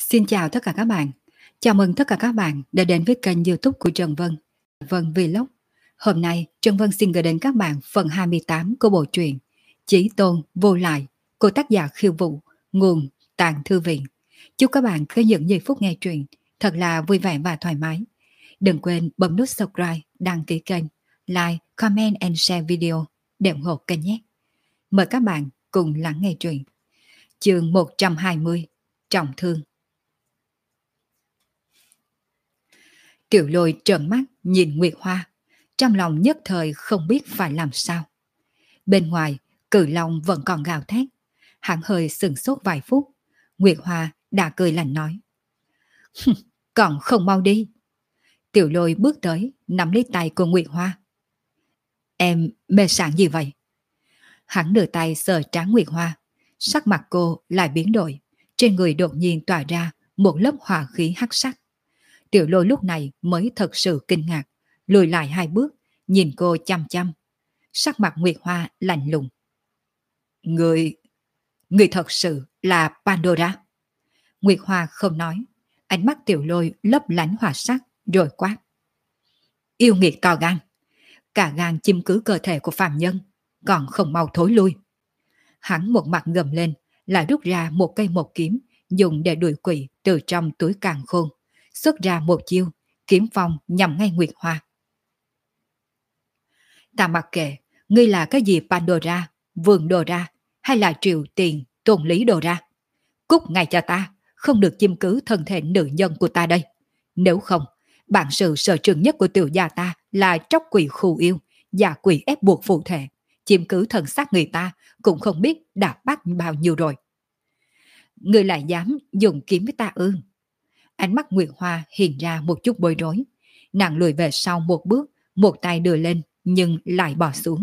Xin chào tất cả các bạn. Chào mừng tất cả các bạn đã đến với kênh YouTube của Trần Vân, Vân Vlog. Hôm nay, Trần Vân xin gửi đến các bạn phần 28 của bộ truyện Chí Tôn Vô Lại của tác giả Khiêu Vũ, nguồn Tàng Thư Viện. Chúc các bạn có những giây phút nghe truyện thật là vui vẻ và thoải mái. Đừng quên bấm nút subscribe, đăng ký kênh, like, comment and share video để ủng hộ kênh nhé. Mời các bạn cùng lắng nghe truyện. Chương 120, Trọng Thương. Tiểu Lôi trợn mắt nhìn Nguyệt Hoa, trong lòng nhất thời không biết phải làm sao. Bên ngoài, Cự Long vẫn còn gào thét. Hắn hơi sừng sốt vài phút, Nguyệt Hoa đã cười lạnh nói: còn không mau đi. Tiểu Lôi bước tới, nắm lấy tay của Nguyệt Hoa. Em mê sảng gì vậy? Hắn đưa tay sờ trán Nguyệt Hoa, sắc mặt cô lại biến đổi, trên người đột nhiên tỏa ra một lớp hỏa khí hắc sắc. Tiểu Lôi lúc này mới thật sự kinh ngạc, lùi lại 2 bước, nhìn cô chăm chăm. Sắc mặt Nguyệt Hoa lạnh lùng. Người thật sự là Pandora. Nguyệt Hoa không nói, ánh mắt Tiểu Lôi lấp lánh hỏa sắc rồi quát. Yêu nghiệt to gan, cả gan chiếm cứ cơ thể của phàm nhân, còn không mau thối lui. Hắn một mặt gầm lên, lại rút ra một cây một kiếm, dùng để đuổi quỷ từ trong túi càn khôn, xuất ra một chiêu, kiếm phong nhằm ngay Nguyệt Hoa. Ta mặc kệ, ngươi là cái gì Pandora, Vương Đồ Ra, hay là Triều Tiền, Tôn Lý Đồ Ra. Cút ngay cho ta, không được chiếm cứ thân thể nữ nhân của ta đây. Nếu không, bản sự sở trường nhất của tiểu gia ta là tróc quỷ khu yêu, và quỷ ép buộc phụ thể. Chiếm cứ thân xác người ta cũng không biết đã bắt bao nhiêu rồi. Ngươi lại dám dùng kiếm với ta ư? Ánh mắt Nguyệt Hoa hiện ra một chút bối rối. Nàng lùi về sau một bước, một tay đưa lên nhưng lại bỏ xuống.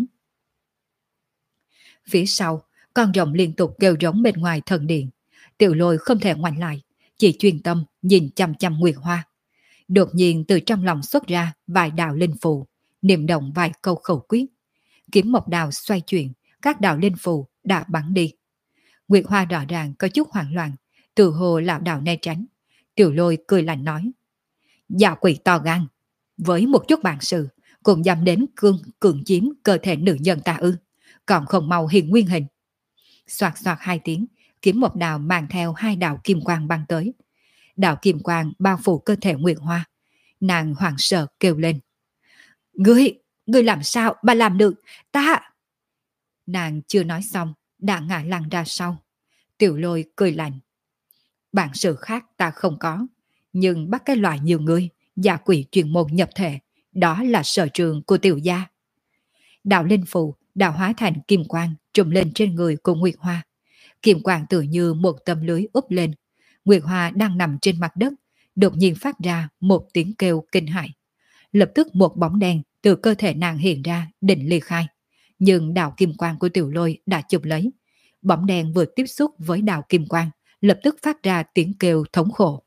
Phía sau, con rồng liên tục kêu rống bên ngoài thần điện. Tiểu Lôi không thể ngoảnh lại, chỉ chuyên tâm nhìn chăm chăm Nguyệt Hoa. Đột nhiên từ trong lòng xuất ra vài đạo linh phù, niệm động vài câu khẩu quyết. Kiếm một đạo xoay chuyển, các đạo linh phù đã bắn đi. Nguyệt Hoa rõ ràng có chút hoảng loạn, tự hồ lão đạo né tránh. Tiểu Lôi cười lạnh nói: Dạ quỷ to gan, với một chút bản sự cũng dám đến cường chiếm cơ thể nữ nhân ta ư? Còn không mau hiện nguyên hình. Soạt soạt 2 tiếng, kiếm một đạo mang theo 2 đạo kim quang băng tới. Đạo kim quang bao phủ cơ thể Nguyệt Hoa. Nàng hoảng sợ kêu lên: Ngươi làm sao mà làm được? Ta... Nàng chưa nói xong, đã ngã lăn ra sau. Tiểu Lôi cười lạnh: Bản sự khác ta không có, nhưng bắt cái loại nhiều người, giả quỷ chuyên môn nhập thể, đó là sở trường của tiểu gia. Đạo linh phù đã hóa thành kim quang trùm lên trên người của Nguyệt Hoa. Kim quang tự như một tấm lưới úp lên. Nguyệt Hoa đang nằm trên mặt đất, đột nhiên phát ra một tiếng kêu kinh hãi. Lập tức một bóng đen từ cơ thể nàng hiện ra định ly khai. Nhưng đạo kim quang của Tiểu Lôi đã chụp lấy. Bóng đen vừa tiếp xúc với đạo kim quang, lập tức phát ra tiếng kêu thống khổ.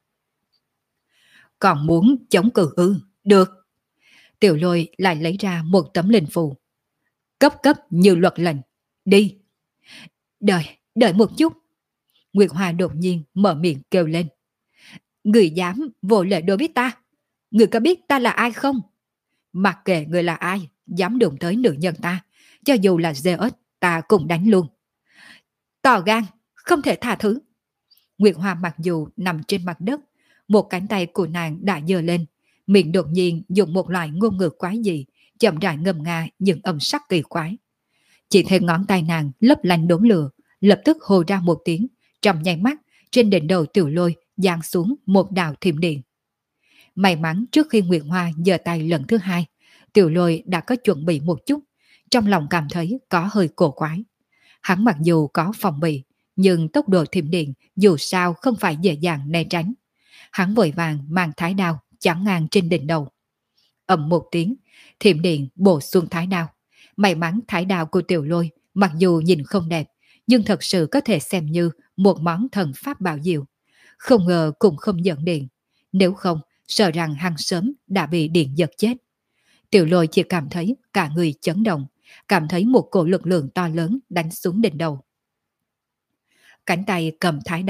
Còn muốn chống cự ư? Được. Tiểu Lôi lại lấy ra một tấm linh phù. Cấp như luật lệnh. Đi. Đợi một chút. Nguyệt Hoa đột nhiên mở miệng kêu lên. Người dám vô lễ đối với ta? Người có biết ta là ai không? Mặc kệ người là ai, dám đụng tới nữ nhân ta, cho dù là dê ếch, ta cũng đánh luôn. To gan, không thể tha thứ. Nguyệt Hoa mặc dù nằm trên mặt đất, một cánh tay của nàng đã giơ lên, miệng đột nhiên dùng một loại ngôn ngữ quái dị, chậm rãi ngâm nga những âm sắc kỳ quái. Chỉ thấy ngón tay nàng lấp lánh đốm lửa, lập tức hô ra một tiếng, trong nháy mắt, trên đỉnh đầu Tiểu Lôi giáng xuống một đạo thiểm điện. May mắn trước khi Nguyệt Hoa giơ tay lần thứ 2, Tiểu Lôi đã có chuẩn bị một chút, trong lòng cảm thấy có hơi cổ quái. Hắn mặc dù có phòng bị, nhưng tốc độ thiểm điện dù sao không phải dễ dàng né tránh. Hắn vội vàng mang thái đao chắn ngang trên đỉnh đầu. Ầm một tiếng, thiểm điện bổ xuống thái đao. May mắn thái đao của Tiểu Lôi mặc dù nhìn không đẹp, nhưng thật sự có thể xem như một món thần pháp bảo diệu. Không ngờ cũng không dẫn điện. Nếu không, sợ rằng hắn sớm đã bị điện giật chết. Tiểu Lôi chỉ cảm thấy cả người chấn động, cảm thấy một cổ lực lượng to lớn đánh xuống đỉnh đầu. Cánh tay cầm thái đao,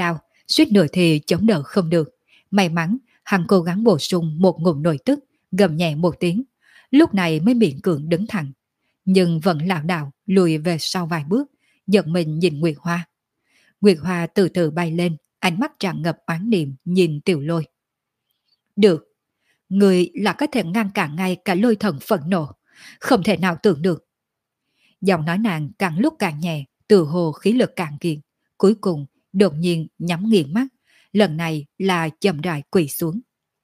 suýt nữa thì chống đỡ không được. May mắn, hắn cố gắng bổ sung một ngụm nội tức, gầm nhẹ một tiếng, lúc này mới miễn cưỡng đứng thẳng. Nhưng vẫn lảo đảo lùi về sau vài bước, giật mình nhìn Nguyệt Hoa. Nguyệt Hoa từ từ bay lên, ánh mắt tràn ngập oán niệm nhìn Tiểu Lôi. Được, người là có thể ngăn cản ngay cả lôi thần phẫn nộ, không thể nào tưởng được. Giọng nói nàng càng lúc càng nhẹ, từ hồ khí lực càng kiệt. Cuối cùng, đột nhiên nhắm nghiền mắt, lần này là chậm rãi quỳ xuống.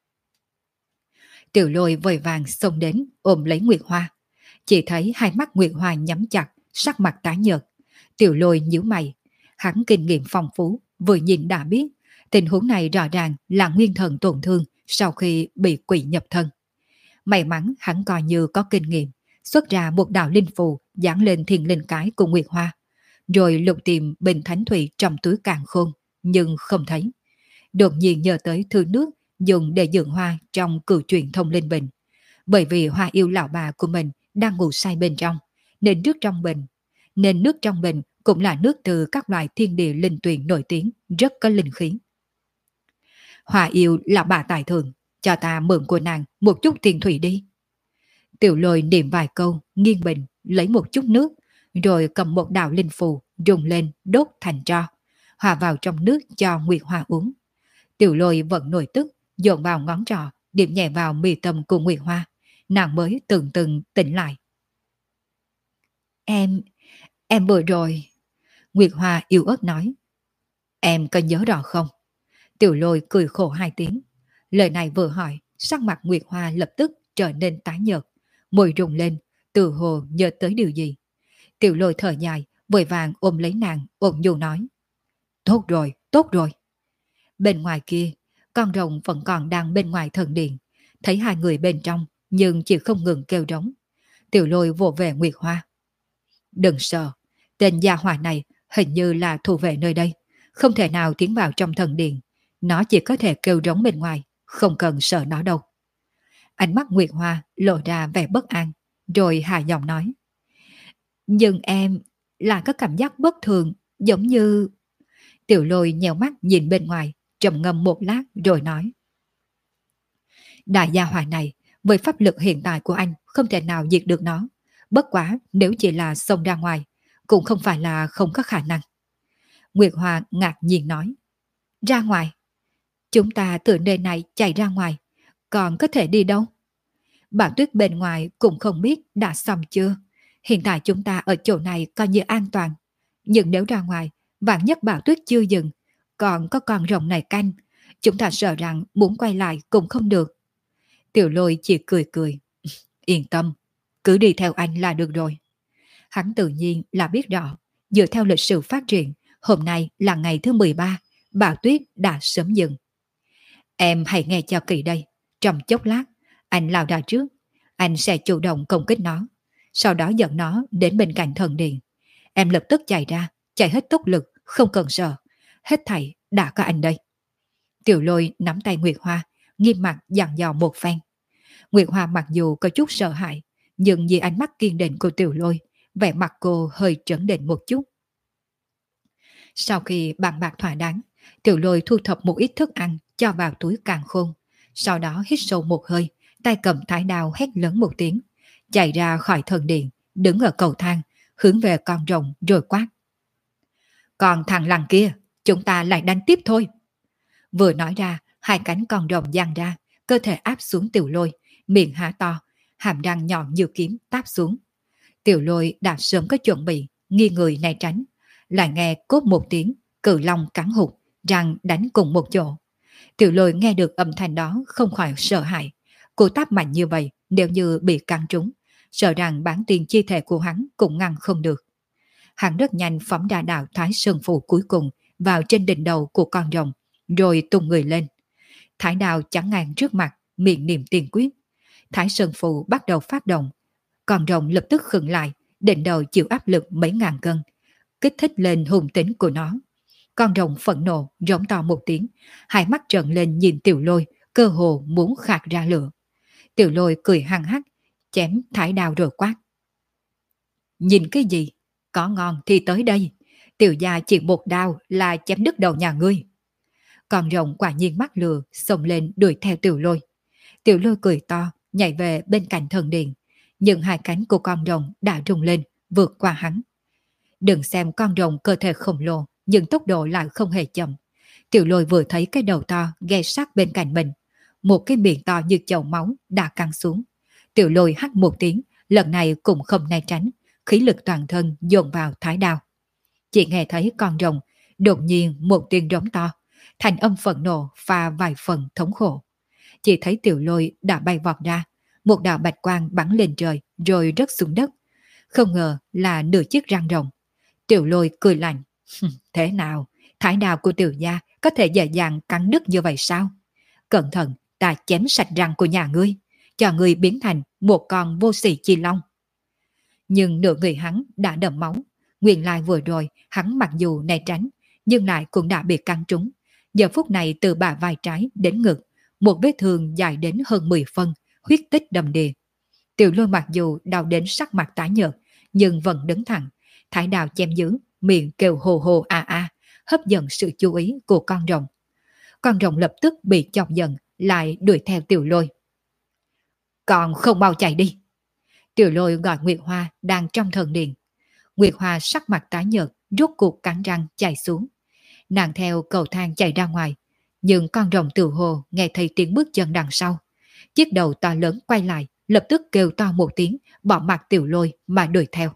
Tiểu Lôi vội vàng xông đến ôm lấy Nguyệt Hoa. Chỉ thấy hai mắt Nguyệt Hoa nhắm chặt, sắc mặt tái nhợt. Tiểu Lôi nhíu mày, hắn kinh nghiệm phong phú, vừa nhìn đã biết, tình huống này rõ ràng là nguyên thần tổn thương sau khi bị quỷ nhập thân. May mắn hắn coi như có kinh nghiệm, xuất ra một đạo linh phù dán lên thiên linh cái của Nguyệt Hoa, rồi lục tìm bình thánh thủy trong túi càn khôn, nhưng không thấy. Đột nhiên nhớ tới thứ nước dùng để dưỡng hoa trong cửu truyền thông linh bình. Bởi vì hoa yêu lão bà của mình đang ngủ say bên trong, nên nước trong bình cũng là nước từ các loại thiên địa linh tuyền nổi tiếng, rất có linh khí. Hoa yêu lão bà tài thượng, cho ta mượn của nàng một chút tiền thủy đi. Tiểu Lôi niệm vài câu, nghiêng bình, lấy một chút nước, rồi cầm một đạo linh phù, rung lên, đốt thành tro, hòa vào trong nước cho Nguyệt Hoa uống. Tiểu Lôi vẫn nổi tức, dồn vào ngón trỏ, điểm nhẹ vào mi tâm của Nguyệt Hoa, nàng mới từng từng tỉnh lại. Em vừa rồi. Nguyệt Hoa yếu ớt nói. Em có nhớ rõ không? Tiểu Lôi cười khổ hai tiếng. Lời này vừa hỏi, sắc mặt Nguyệt Hoa lập tức trở nên tái nhợt, môi rung lên, từ hồ nhớ tới điều gì. Tiểu Lôi thở dài, vội vàng ôm lấy nàng, ôm nhu nói. Tốt rồi, tốt rồi. Bên ngoài kia, con rồng vẫn còn đang bên ngoài thần điện, thấy hai người bên trong, nhưng chỉ không ngừng kêu rống. Tiểu Lôi vỗ về Nguyệt Hoa. Đừng sợ, tên gia hỏa này hình như là thủ vệ nơi đây, không thể nào tiến vào trong thần điện, nó chỉ có thể kêu rống bên ngoài, không cần sợ nó đâu. Ánh mắt Nguyệt Hoa lộ ra vẻ bất an, rồi hạ giọng nói. Nhưng em là có cảm giác bất thường, giống như... Tiểu Lôi nhèo mắt nhìn bên ngoài, trầm ngâm một lát rồi nói. Đại gia hỏa này, với pháp lực hiện tại của anh không thể nào diệt được nó. Bất quá nếu chỉ là xông ra ngoài, cũng không phải là không có khả năng. Nguyệt Hoa ngạc nhiên nói. Ra ngoài? Chúng ta từ nơi này chạy ra ngoài, còn có thể đi đâu? Bảo tuyết bên ngoài cũng không biết đã xong chưa. Hiện tại chúng ta ở chỗ này coi như an toàn. Nhưng nếu ra ngoài, vạn nhất bảo tuyết chưa dừng, còn có con rồng này canh, chúng ta sợ rằng muốn quay lại cũng không được. Tiểu Lôi chỉ cười cười. Yên tâm, cứ đi theo anh là được rồi. Hắn tự nhiên là biết rõ, dựa theo lịch sử phát triển, hôm nay là ngày thứ 13, bão tuyết đã sớm dừng. Em hãy nghe cho kỹ đây, trong chốc lát, anh lao ra trước, anh sẽ chủ động công kích nó, sau đó dẫn nó đến bên cạnh thần điện. Em lập tức chạy ra, chạy hết tốc lực, không cần sợ, hết thảy đã có anh đây. Tiểu Lôi nắm tay Nguyệt Hoa, nghiêm mặt dặn dò một phen. Nguyệt Hoa mặc dù có chút sợ hãi, nhưng vì ánh mắt kiên định của Tiểu Lôi, vẻ mặt cô hơi trấn định một chút. Sau khi bàn bạc thỏa đáng, Tiểu Lôi thu thập một ít thức ăn cho vào túi càn khôn, sau đó hít sâu một hơi, tay cầm thái đao hét lớn một tiếng, chạy ra khỏi thần điện, đứng ở cầu thang, hướng về con rồng rồi quát. Còn thằng lằn kia, chúng ta lại đánh tiếp thôi. Vừa nói ra, hai cánh con rồng giang ra, cơ thể áp xuống Tiểu Lôi, miệng há to, hàm răng nhọn như kiếm táp xuống. Tiểu Lôi đã sớm có chuẩn bị, nghiêng người né tránh, lại nghe cốt một tiếng, cự long cắn hụt, răng đánh cùng một chỗ. Tiểu Lôi nghe được âm thanh đó không khỏi sợ hãi. Cô táp mạnh như vậy, nếu như bị cắn trúng, sợ rằng bản tiền chi thể của hắn cũng ngăn không được. Hắn rất nhanh phóng ra đạo Thái Sơn Phù cuối cùng vào trên đỉnh đầu của con rồng, rồi tung người lên. Thái đao chắn ngang trước mặt, miệng niệm tiền quyết. Thái Sơn Phù bắt đầu phát động. Con rồng lập tức khựng lại, đỉnh đầu chịu áp lực mấy ngàn cân, kích thích lên hung tính của nó. Con rồng phẫn nộ, rống to một tiếng, hai mắt trợn lên nhìn Tiểu Lôi, cơ hồ muốn khạc ra lửa. Tiểu Lôi cười hăng hắc, chém thái đao rồi quát. Nhìn cái gì? Có ngon thì tới đây. Tiểu gia chỉ một đao là chém đứt đầu nhà ngươi. Con rồng quả nhiên mắc lừa, xông lên đuổi theo Tiểu Lôi. Tiểu Lôi cười to, nhảy về bên cạnh thần điện. Nhưng hai cánh của con rồng đã rung lên, vượt qua hắn. Đừng xem con rồng cơ thể khổng lồ, nhưng tốc độ lại không hề chậm. Tiểu Lôi vừa thấy cái đầu to ghé sát bên cạnh mình. Một cái miệng to như chậu máu đã căng xuống. Tiểu Lôi hắt một tiếng, lần này cũng không né tránh, khí lực toàn thân dồn vào thái đao. Chỉ nghe thấy con rồng, đột nhiên một tiếng rống to, thành âm phẫn nộ pha vài phần thống khổ. Chỉ thấy Tiểu Lôi đã bay vọt ra, một đạo bạch quang bắn lên trời rồi rớt xuống đất. Không ngờ là nửa chiếc răng rồng. Tiểu Lôi cười lạnh. Thế nào, thái đao của Tiểu gia có thể dễ dàng cắn đứt như vậy sao? Cẩn thận, ta chém sạch răng của nhà ngươi, cho ngươi biến thành một con vô sỉ chi long. Nhưng nửa người hắn đã đẫm máu. Nguyên lai vừa rồi hắn mặc dù né tránh, nhưng lại cũng đã bị cắn trúng. Giờ phút này từ bả vai trái đến ngực, một vết thương dài đến hơn 10 phân, huyết tích đầm đìa. Tiểu Lôi mặc dù đau đến sắc mặt tái nhợt, nhưng vẫn đứng thẳng, thái đao chém giữ, miệng kêu hồ hồ a a, hấp dẫn sự chú ý của con rồng. Con rồng lập tức bị chọc giận, lại đuổi theo Tiểu Lôi. Còn không mau chạy đi! Tiểu Lôi gọi Nguyệt Hoa đang trong thần điện. Nguyệt Hoa sắc mặt tái nhợt, rút cuộc cắn răng chạy xuống. Nàng theo cầu thang chạy ra ngoài, nhưng con rồng tự hồ nghe thấy tiếng bước chân đằng sau. Chiếc đầu to lớn quay lại, lập tức kêu to một tiếng, bỏ mặt Tiểu Lôi mà đuổi theo.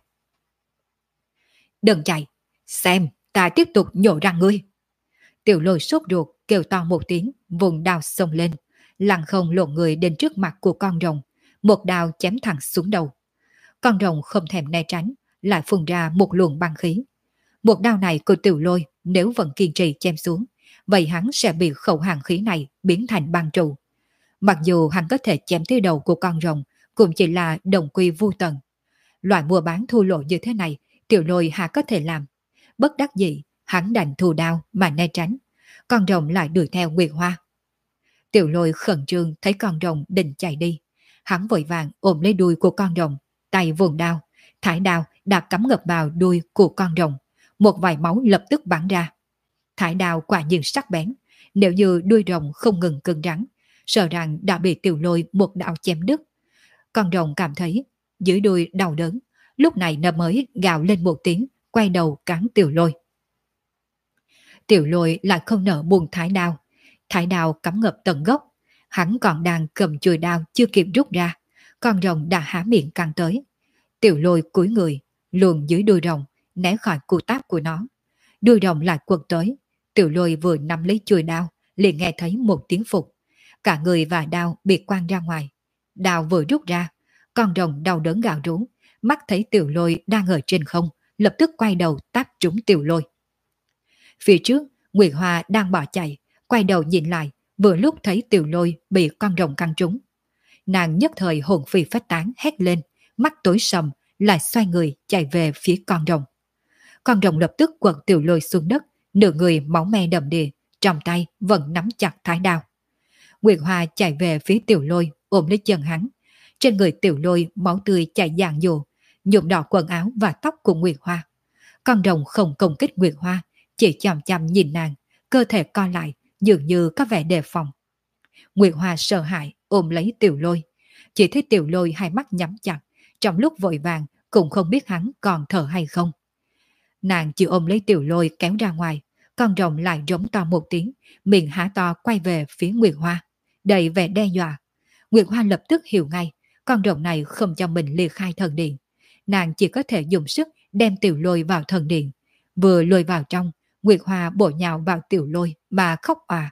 Đừng chạy, xem, ta tiếp tục nhổ răng ngươi. Tiểu Lôi sốt ruột kêu to một tiếng, vùng đao xông lên, lăng không lộ người đến trước mặt của con rồng, một đao chém thẳng xuống đầu. Con rồng không thèm né tránh, lại phun ra một luồng băng khí. Một đao này của Tiểu Lôi nếu vẫn kiên trì chém xuống, vậy hắn sẽ bị khẩu hàng khí này biến thành băng trụ. Mặc dù hắn có thể chém tới đầu của con rồng, cũng chỉ là đồng quy vu tận. Loại mua bán thua lỗ như thế này, Tiểu Lôi hà có thể làm. Bất đắc dĩ, hắn đành thù đao mà né tránh. Con rồng lại đuổi theo Nguyệt Hoa. Tiểu Lôi khẩn trương thấy con rồng định chạy đi. Hắn vội vàng ôm lấy đuôi của con rồng, tay vùng đao, thải đao đã cắm ngập vào đuôi của con rồng. Một vài máu lập tức bắn ra. Thải đao quả nhiên sắc bén, nếu như đuôi rồng không ngừng cứng rắn, sợ rằng đã bị Tiểu Lôi một đạo chém đứt. Con rồng cảm thấy dưới đuôi đau đớn, lúc này nó mới gào lên một tiếng, quay đầu cắn Tiểu Lôi. Tiểu Lôi lại không nỡ buông thái đao cắm ngập tận gốc. Hắn còn đang cầm chuôi đao chưa kịp rút ra, con rồng đã há miệng cắn tới. Tiểu Lôi cúi người, luồn dưới đuôi rồng, né khỏi cú táp của nó. Đuôi rồng lại quật tới, Tiểu Lôi vừa nắm lấy chuôi đao, liền nghe thấy một tiếng phục. Cả người và đao bị quăng ra ngoài. Đao vừa rút ra, con rồng đau đớn gào rú, mắt thấy Tiểu Lôi đang ở trên không, lập tức quay đầu táp trúng Tiểu Lôi. Phía trước, Nguyệt Hoa đang bỏ chạy, quay đầu nhìn lại, vừa lúc thấy Tiểu Lôi bị con rồng cắn trúng. Nàng nhất thời hồn phi phách tán hét lên, mắt tối sầm, lại xoay người chạy về phía con rồng. Con rồng lập tức quật Tiểu Lôi xuống đất, nửa người máu me đầm đìa, trong tay vẫn nắm chặt thái đao. Nguyệt Hoa chạy về phía Tiểu Lôi, ôm lấy chân hắn. Trên người Tiểu Lôi máu tươi chảy dàn dụa, nhuộm đỏ quần áo và tóc của Nguyệt Hoa. Con rồng không công kích Nguyệt Hoa, chỉ chằm chằm nhìn nàng, cơ thể co lại, dường như có vẻ đề phòng. Nguyệt Hoa sợ hãi ôm lấy Tiểu Lôi, chỉ thấy Tiểu Lôi hai mắt nhắm chặt, trong lúc vội vàng cũng không biết hắn còn thở hay không. Nàng chỉ ôm lấy Tiểu Lôi kéo ra ngoài, con rồng lại rống to một tiếng, miệng há to quay về phía Nguyệt Hoa, đầy vẻ đe dọa. Nguyệt Hoa lập tức hiểu ngay, con rồng này không cho mình ly khai thần điện. Nàng chỉ có thể dùng sức đem Tiểu Lôi vào thần điện. Vừa lôi vào trong, Nguyệt Hoa bổ nhào vào Tiểu Lôi mà khóc òa.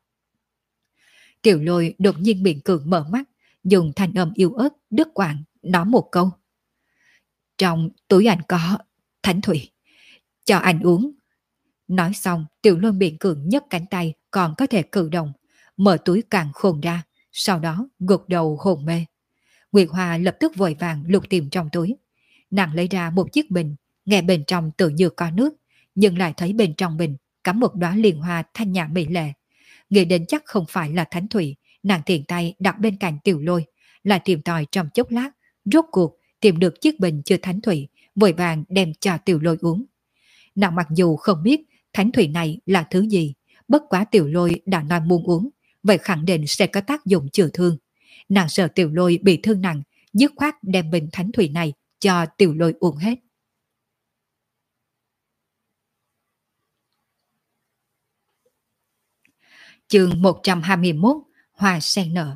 Tiểu Lôi đột nhiên miệng cường mở mắt, dùng thanh âm yếu ớt đứt quãng nói một câu. Trong túi anh có thánh thủy, cho anh uống. Nói xong, Tiểu Lôi miệng cường nhấc cánh tay còn có thể cử động, mở túi càng khôn ra, sau đó gục đầu hồn mê. Nguyệt Hoa lập tức vội vàng lục tìm trong túi. Nàng lấy ra một chiếc bình, nghe bên trong tự như có nước, nhưng lại thấy bên trong bình cắm một đóa liên hoa thanh nhã mỹ lệ. Nghĩ đến chắc không phải là thánh thủy, nàng tiện tay đặt bên cạnh Tiểu Lôi, lại tìm tòi trong chốc lát, rốt cuộc tìm được chiếc bình chưa thánh thủy, vội vàng đem cho Tiểu Lôi uống. Nàng mặc dù không biết thánh thủy này là thứ gì, Bất quá Tiểu Lôi đã nói muốn uống, vậy khẳng định sẽ có tác dụng chữa thương. Nàng sợ Tiểu Lôi bị thương nặng, dứt khoát đem bình thánh thủy này cho Tiểu Lôi uống hết. Chương 121: Hoa sen nở.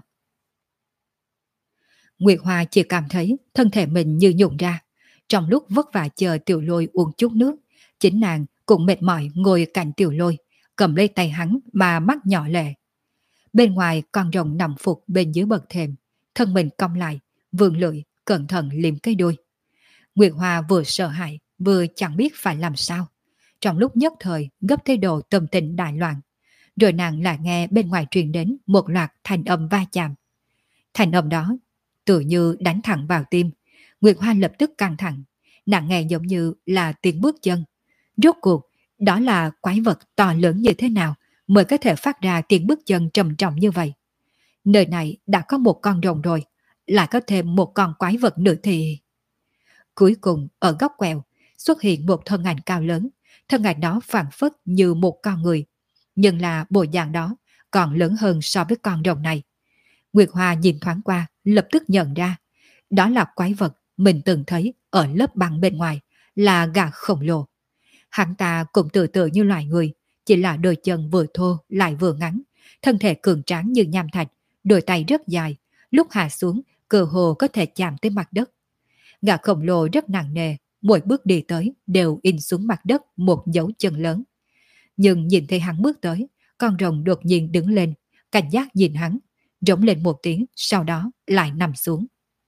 Nguyệt Hoa chỉ cảm thấy thân thể mình như nhũn ra. Trong lúc vất vả chờ Tiểu Lôi uống chút nước, chính nàng cũng mệt mỏi ngồi cạnh Tiểu Lôi, cầm lấy tay hắn mà mắt nhỏ lệ. Bên ngoài con rồng nằm phục bên dưới bậc thềm, thân mình cong lại, vươn lưỡi, cẩn thận liếm cái đuôi. Nguyệt Hoa vừa sợ hãi, vừa chẳng biết phải làm sao. Trong lúc nhất thời gấp thế độ tâm tình đại loạn, rồi nàng lại nghe bên ngoài truyền đến một loạt thanh âm va chạm. Thanh âm đó tự như đánh thẳng vào tim. Nguyệt Hoa lập tức căng thẳng, nàng nghe giống như là tiếng bước chân. Rốt cuộc, đó là quái vật to lớn như thế nào mới có thể phát ra tiếng bước chân trầm trọng như vậy? Nơi này đã có một con rồng rồi, lại có thêm một con quái vật nữa thì... Cuối cùng, ở góc quẹo, xuất hiện một thân ảnh cao lớn. Thân ảnh đó phảng phất như một con người, nhưng là bộ dạng đó còn lớn hơn so với con rồng này. Nguyệt Hoa nhìn thoáng qua, lập tức nhận ra, đó là quái vật mình từng thấy ở lớp băng bên ngoài, là gà khổng lồ. Hắn ta cũng tự tự như loài người, chỉ là đôi chân vừa thô lại vừa ngắn, thân thể cường tráng như nham thạch, đôi tay rất dài, lúc hạ xuống cơ hồ có thể chạm tới mặt đất. Gà khổng lồ rất nặng nề, mỗi bước đi tới đều in xuống mặt đất một dấu chân lớn. Nhưng nhìn thấy hắn bước tới, con rồng đột nhiên đứng lên, cảnh giác nhìn hắn, rống lên một tiếng, sau đó lại nằm xuống.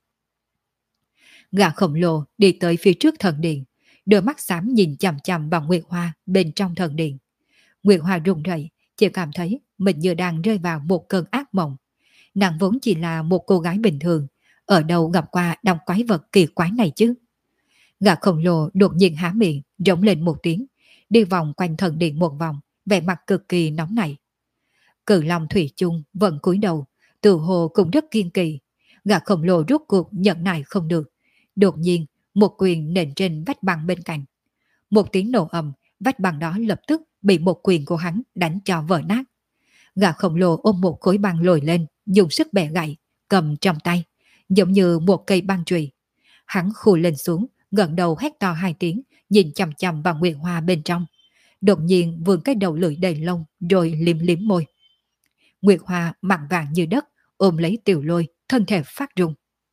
Gà khổng lồ đi tới phía trước thần điện, đôi mắt xám nhìn chằm chằm vào Nguyệt Hoa bên trong thần điện. Nguyệt Hoa run rẩy, chỉ cảm thấy mình như đang rơi vào một cơn ác mộng. Nàng vốn chỉ là một cô gái bình thường, ở đâu gặp qua đống quái vật kỳ quái này chứ? Gà khổng lồ đột nhiên há miệng, rống lên một tiếng, đi vòng quanh thần điện một vòng, vẻ mặt cực kỳ nóng nảy. Cự Long thủy chung vẫn cúi đầu, tự hồ cũng rất kiên kỳ. Gà khổng lồ rốt cuộc nhận nại không được. Đột nhiên, một quyền nện trên vách băng bên cạnh. Một tiếng nổ ầm, vách băng đó lập tức bị một quyền của hắn đánh cho vỡ nát. Gà khổng lồ ôm một khối băng lồi lên, dùng sức bẻ gãy, cầm trong tay, giống như một cây băng chùy. Hắn khù lên xuống, ngẩng đầu hét to hai tiếng, nhìn chằm chằm vào Nguyệt Hoa bên trong. Đột nhiên vươn cái đầu lưỡi đầy lông, rồi liếm liếm môi. Nguyệt Hoa mặn vàng như đất, ôm lấy Tiểu Lôi, thân thể phát run.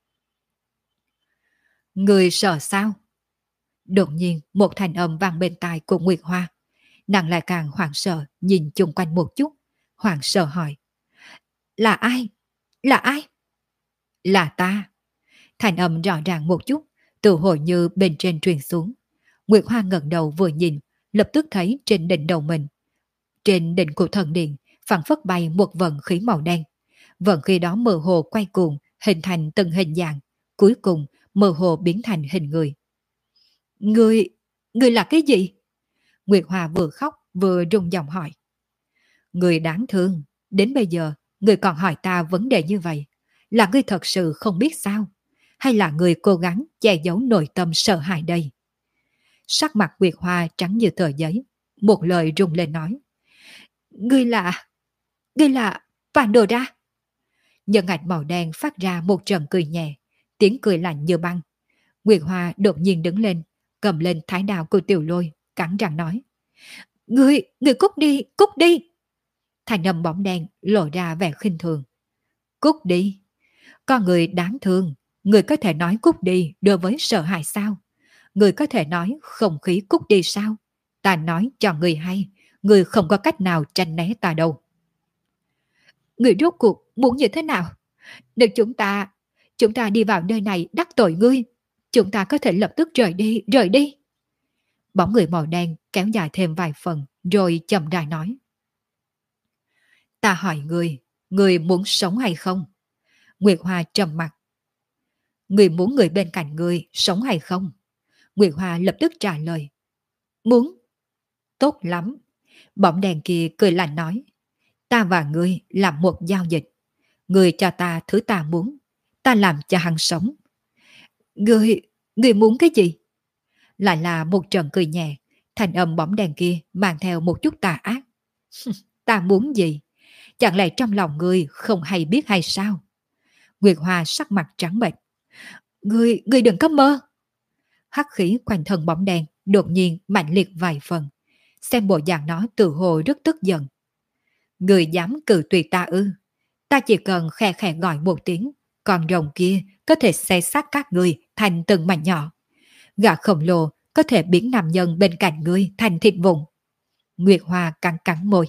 Người sợ sao? Đột nhiên một thanh âm vang bên tai của Nguyệt Hoa. Nàng lại càng hoảng sợ, nhìn chung quanh một chút, hoảng sợ hỏi. Là ai? Là ai? Là ta. Thanh âm rõ ràng một chút, tự hồi như bên trên truyền xuống. Nguyệt Hoa ngẩng đầu vừa nhìn, lập tức thấy trên đỉnh đầu mình. Trên đỉnh của thần điện, phảng phất bay một vận khí màu đen. Vận khí đó mơ hồ quay cuồng, hình thành từng hình dạng, cuối cùng mơ hồ biến thành hình người. Người là cái gì? Nguyệt Hoa vừa khóc vừa rung giọng hỏi. Người đáng thương, đến bây giờ người còn hỏi ta vấn đề như vậy. Là người thật sự không biết sao? Hay là người cố gắng che giấu nội tâm sợ hãi đây? Sắc mặt Nguyệt Hoa trắng như tờ giấy, một lời rung lên nói. Ngươi là Pandora. Nhân ảnh màu đen phát ra một trận cười nhẹ, tiếng cười lạnh như băng. Nguyệt Hoa đột nhiên đứng lên, cầm lên thái đao của Tiểu Lôi, cắn răng nói. Ngươi cút đi, cút đi. Thành âm bóng đen lộ ra vẻ khinh thường. Cút đi. Con người đáng thương, người có thể nói cút đi đối với sợ hãi sao? Người có thể nói không khí cút đi sao? Ta nói cho người hay, người không có cách nào tránh né ta đâu. Người rốt cuộc muốn như thế nào? Nếu chúng ta đi vào nơi này đắc tội ngươi, chúng ta có thể lập tức rời đi. Bóng người màu đen kéo dài thêm vài phần, rồi chậm rãi nói. Ta hỏi ngươi muốn sống hay không? Nguyệt Hoa trầm mặt. Ngươi muốn người bên cạnh ngươi sống hay không? Nguyệt Hoa lập tức trả lời. Muốn. Tốt lắm. Bóng đèn kia cười lạnh nói. Ta và ngươi làm một giao dịch. Ngươi cho ta thứ ta muốn, ta làm cho hắn sống. Ngươi muốn cái gì? Lại là một trận cười nhẹ, thành âm bóng đèn kia mang theo một chút tà ác. Ta muốn gì? Chẳng lẽ trong lòng ngươi không hay biết hay sao? Nguyệt Hoa sắc mặt trắng bệch. Ngươi đừng có mơ. Hắc khí quanh thân bóng đen đột nhiên mạnh liệt vài phần. Xem bộ dạng nó tự hồ rất tức giận. Ngươi dám cự tuyệt ta ư? Ta chỉ cần khe khẽ gọi một tiếng, con rồng kia có thể xé xác các ngươi thành từng mảnh nhỏ. Gã khổng lồ có thể biến nam nhân bên cạnh ngươi thành thịt vụn. Nguyệt Hoa cắn cắn môi.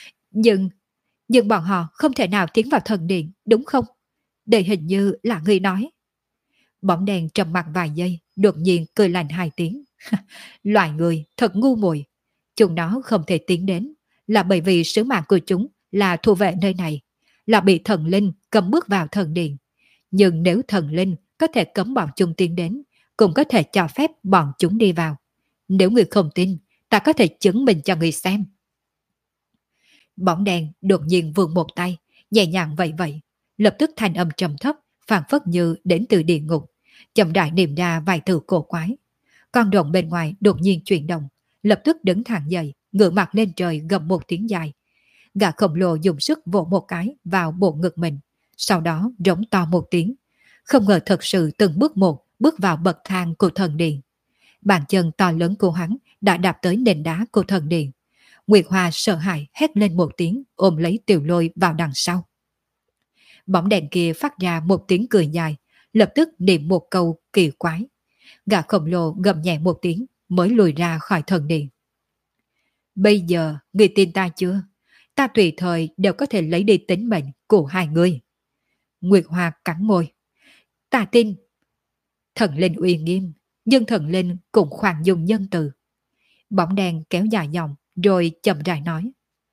Nhưng bọn họ không thể nào tiến vào thần điện, đúng không? Đây hình như là ngươi nói. Bóng đèn trầm mặc vài giây, đột nhiên cười lạnh hai tiếng. Loài người thật ngu muội. Chúng nó không thể tiến đến, là bởi vì sứ mạng của chúng là thu vệ nơi này, là bị thần linh cấm bước vào thần điện. Nhưng nếu thần linh có thể cấm bọn chúng tiến đến, cũng có thể cho phép bọn chúng đi vào. Nếu người không tin, ta có thể chứng minh cho người xem. Bóng đèn đột nhiên vươn một tay, nhẹ nhàng vậy vậy, lập tức thanh âm trầm thấp, phảng phất như đến từ địa ngục, chậm rãi niệm ra vài từ cổ quái. Con rồng bên ngoài đột nhiên chuyển động, lập tức đứng thẳng dậy, ngửa mặt lên trời gầm một tiếng dài. Gã khổng lồ dùng sức vỗ một cái vào bộ ngực mình, sau đó rống to một tiếng. Không ngờ thật sự từng bước một bước vào bậc thang của thần điện. Bàn chân to lớn của hắn đã đạp tới nền đá của thần điện. Nguyệt Hoa sợ hãi hét lên một tiếng, ôm lấy Tiểu Lôi vào đằng sau. Bóng đèn kia phát ra một tiếng cười dài, lập tức niệm một câu kỳ quái. Gã khổng lồ gầm nhẹ một tiếng mới lùi ra khỏi thần điện. Bây giờ, người tin ta chưa? Ta tùy thời đều có thể lấy đi tính mệnh của hai người. Nguyệt Hoa cắn môi. Ta tin. Thần linh uy nghiêm, nhưng thần linh cũng khoan dung nhân từ. Bóng đèn kéo dài dòng, rồi chậm rãi nói.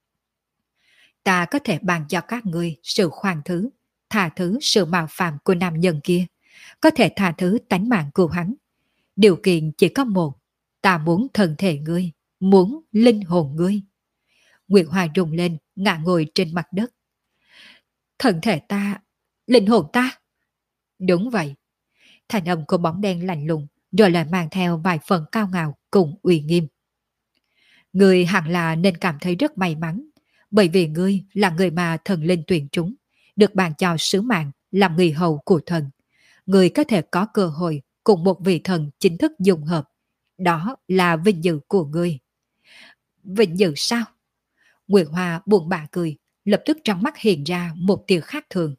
Ta có thể ban cho các ngươi sự khoan thứ, tha thứ sự mạo phạm của nam nhân kia, có thể tha thứ tánh mạng của hắn. Điều kiện chỉ có một, ta muốn thân thể ngươi, muốn linh hồn ngươi. Nguyệt Hoa rung lên, ngã ngồi trên mặt đất. Thân thể ta, linh hồn ta. Đúng vậy. Thành âm của bóng đen lạnh lùng, rồi lại mang theo vài phần cao ngạo cùng uy nghiêm. Ngươi hẳn là nên cảm thấy rất may mắn, bởi vì ngươi là người mà thần linh tuyển trúng, được ban cho sứ mạng làm người hầu của thần. Ngươi có thể có cơ hội cùng một vị thần chính thức dung hợp. Đó là vinh dự của ngươi. Vinh dự sao? Nguyệt Hoa buồn bã cười, lập tức trong mắt hiện ra một tia khác thường.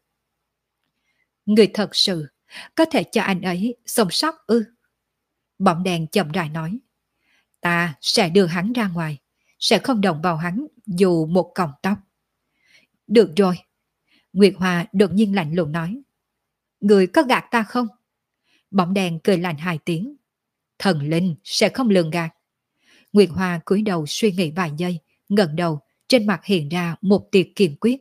Ngươi thật sự có thể cho anh ấy sống sót ư? Bóng đèn chậm rãi nói. Ta sẽ đưa hắn ra ngoài, sẽ không động vào hắn dù một cọng tóc. Được rồi. Nguyệt Hoa đột nhiên lạnh lùng nói. Người có gạt ta không? Bóng đèn cười lạnh hai tiếng. Thần linh sẽ không lường gạt. Nguyệt Hoa cúi đầu suy nghĩ vài giây, ngẩng đầu, trên mặt hiện ra một tia kiên quyết.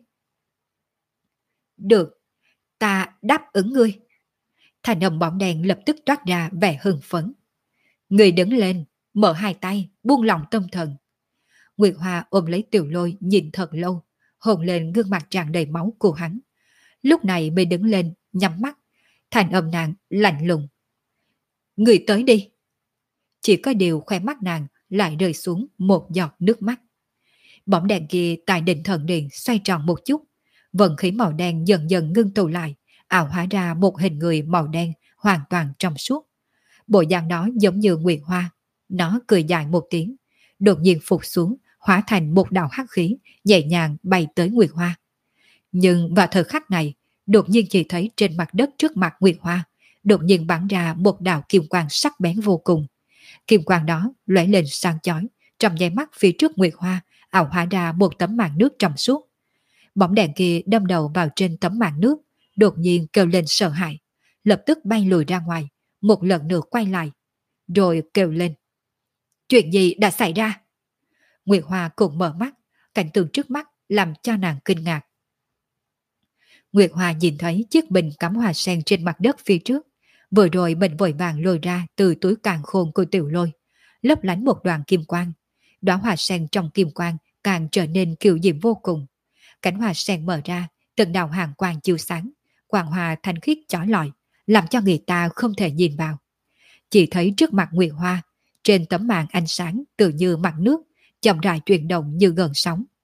Được, ta đáp ứng ngươi. Thành âm bóng đèn lập tức toát ra vẻ hưng phấn. Người đứng lên, mở hai tay, buông lỏng tâm thần. Nguyệt Hoa ôm lấy Tiểu Lôi nhìn thật lâu, hôn lên gương mặt tràn đầy máu của hắn. Lúc này mới đứng lên, nhắm mắt. Thành âm nàng lạnh lùng. Người tới đi. Chỉ có điều khoe mắt nàng lại rơi xuống một giọt nước mắt. Bóng đèn kia tại đỉnh thần điện xoay tròn một chút. Vận khí màu đen dần dần ngưng tụ lại, ảo hóa ra một hình người màu đen hoàn toàn trong suốt. Bộ dạng đó giống như Nguyệt Hoa. Nó cười dài một tiếng, đột nhiên phục xuống, hóa thành một đạo hắc khí, nhẹ nhàng bay tới Nguyệt Hoa. Nhưng vào thời khắc này, đột nhiên chỉ thấy trên mặt đất trước mặt Nguyệt Hoa, đột nhiên bắn ra một đạo kim quang sắc bén vô cùng. Kim quang đó lóe lên sáng chói, trong nháy mắt phía trước Nguyệt Hoa ảo hóa ra một tấm màn nước trong suốt. Bóng đèn kia đâm đầu vào trên tấm màn nước, đột nhiên kêu lên sợ hãi, lập tức bay lùi ra ngoài, một lần nữa quay lại, rồi kêu lên. Chuyện gì đã xảy ra? Nguyệt Hoa cũng mở mắt, cảnh tượng trước mắt làm cho nàng kinh ngạc. Nguyệt Hoa nhìn thấy chiếc bình cắm hoa sen trên mặt đất phía trước, vừa rồi mình vội vàng lôi ra từ túi càn khôn của Tiểu Lôi, lấp lánh một đoàn kim quang. Đóa hoa sen trong kim quang càng trở nên kiều diễm vô cùng. Cánh hoa sen mở ra, từng đạo hàng quang chiếu sáng, quang hoa thanh khiết chói lọi, làm cho người ta không thể nhìn vào. Chỉ thấy trước mặt Nguyệt Hoa, trên tấm màn ánh sáng tự như mặt nước, chậm rãi chuyển động như gần sóng.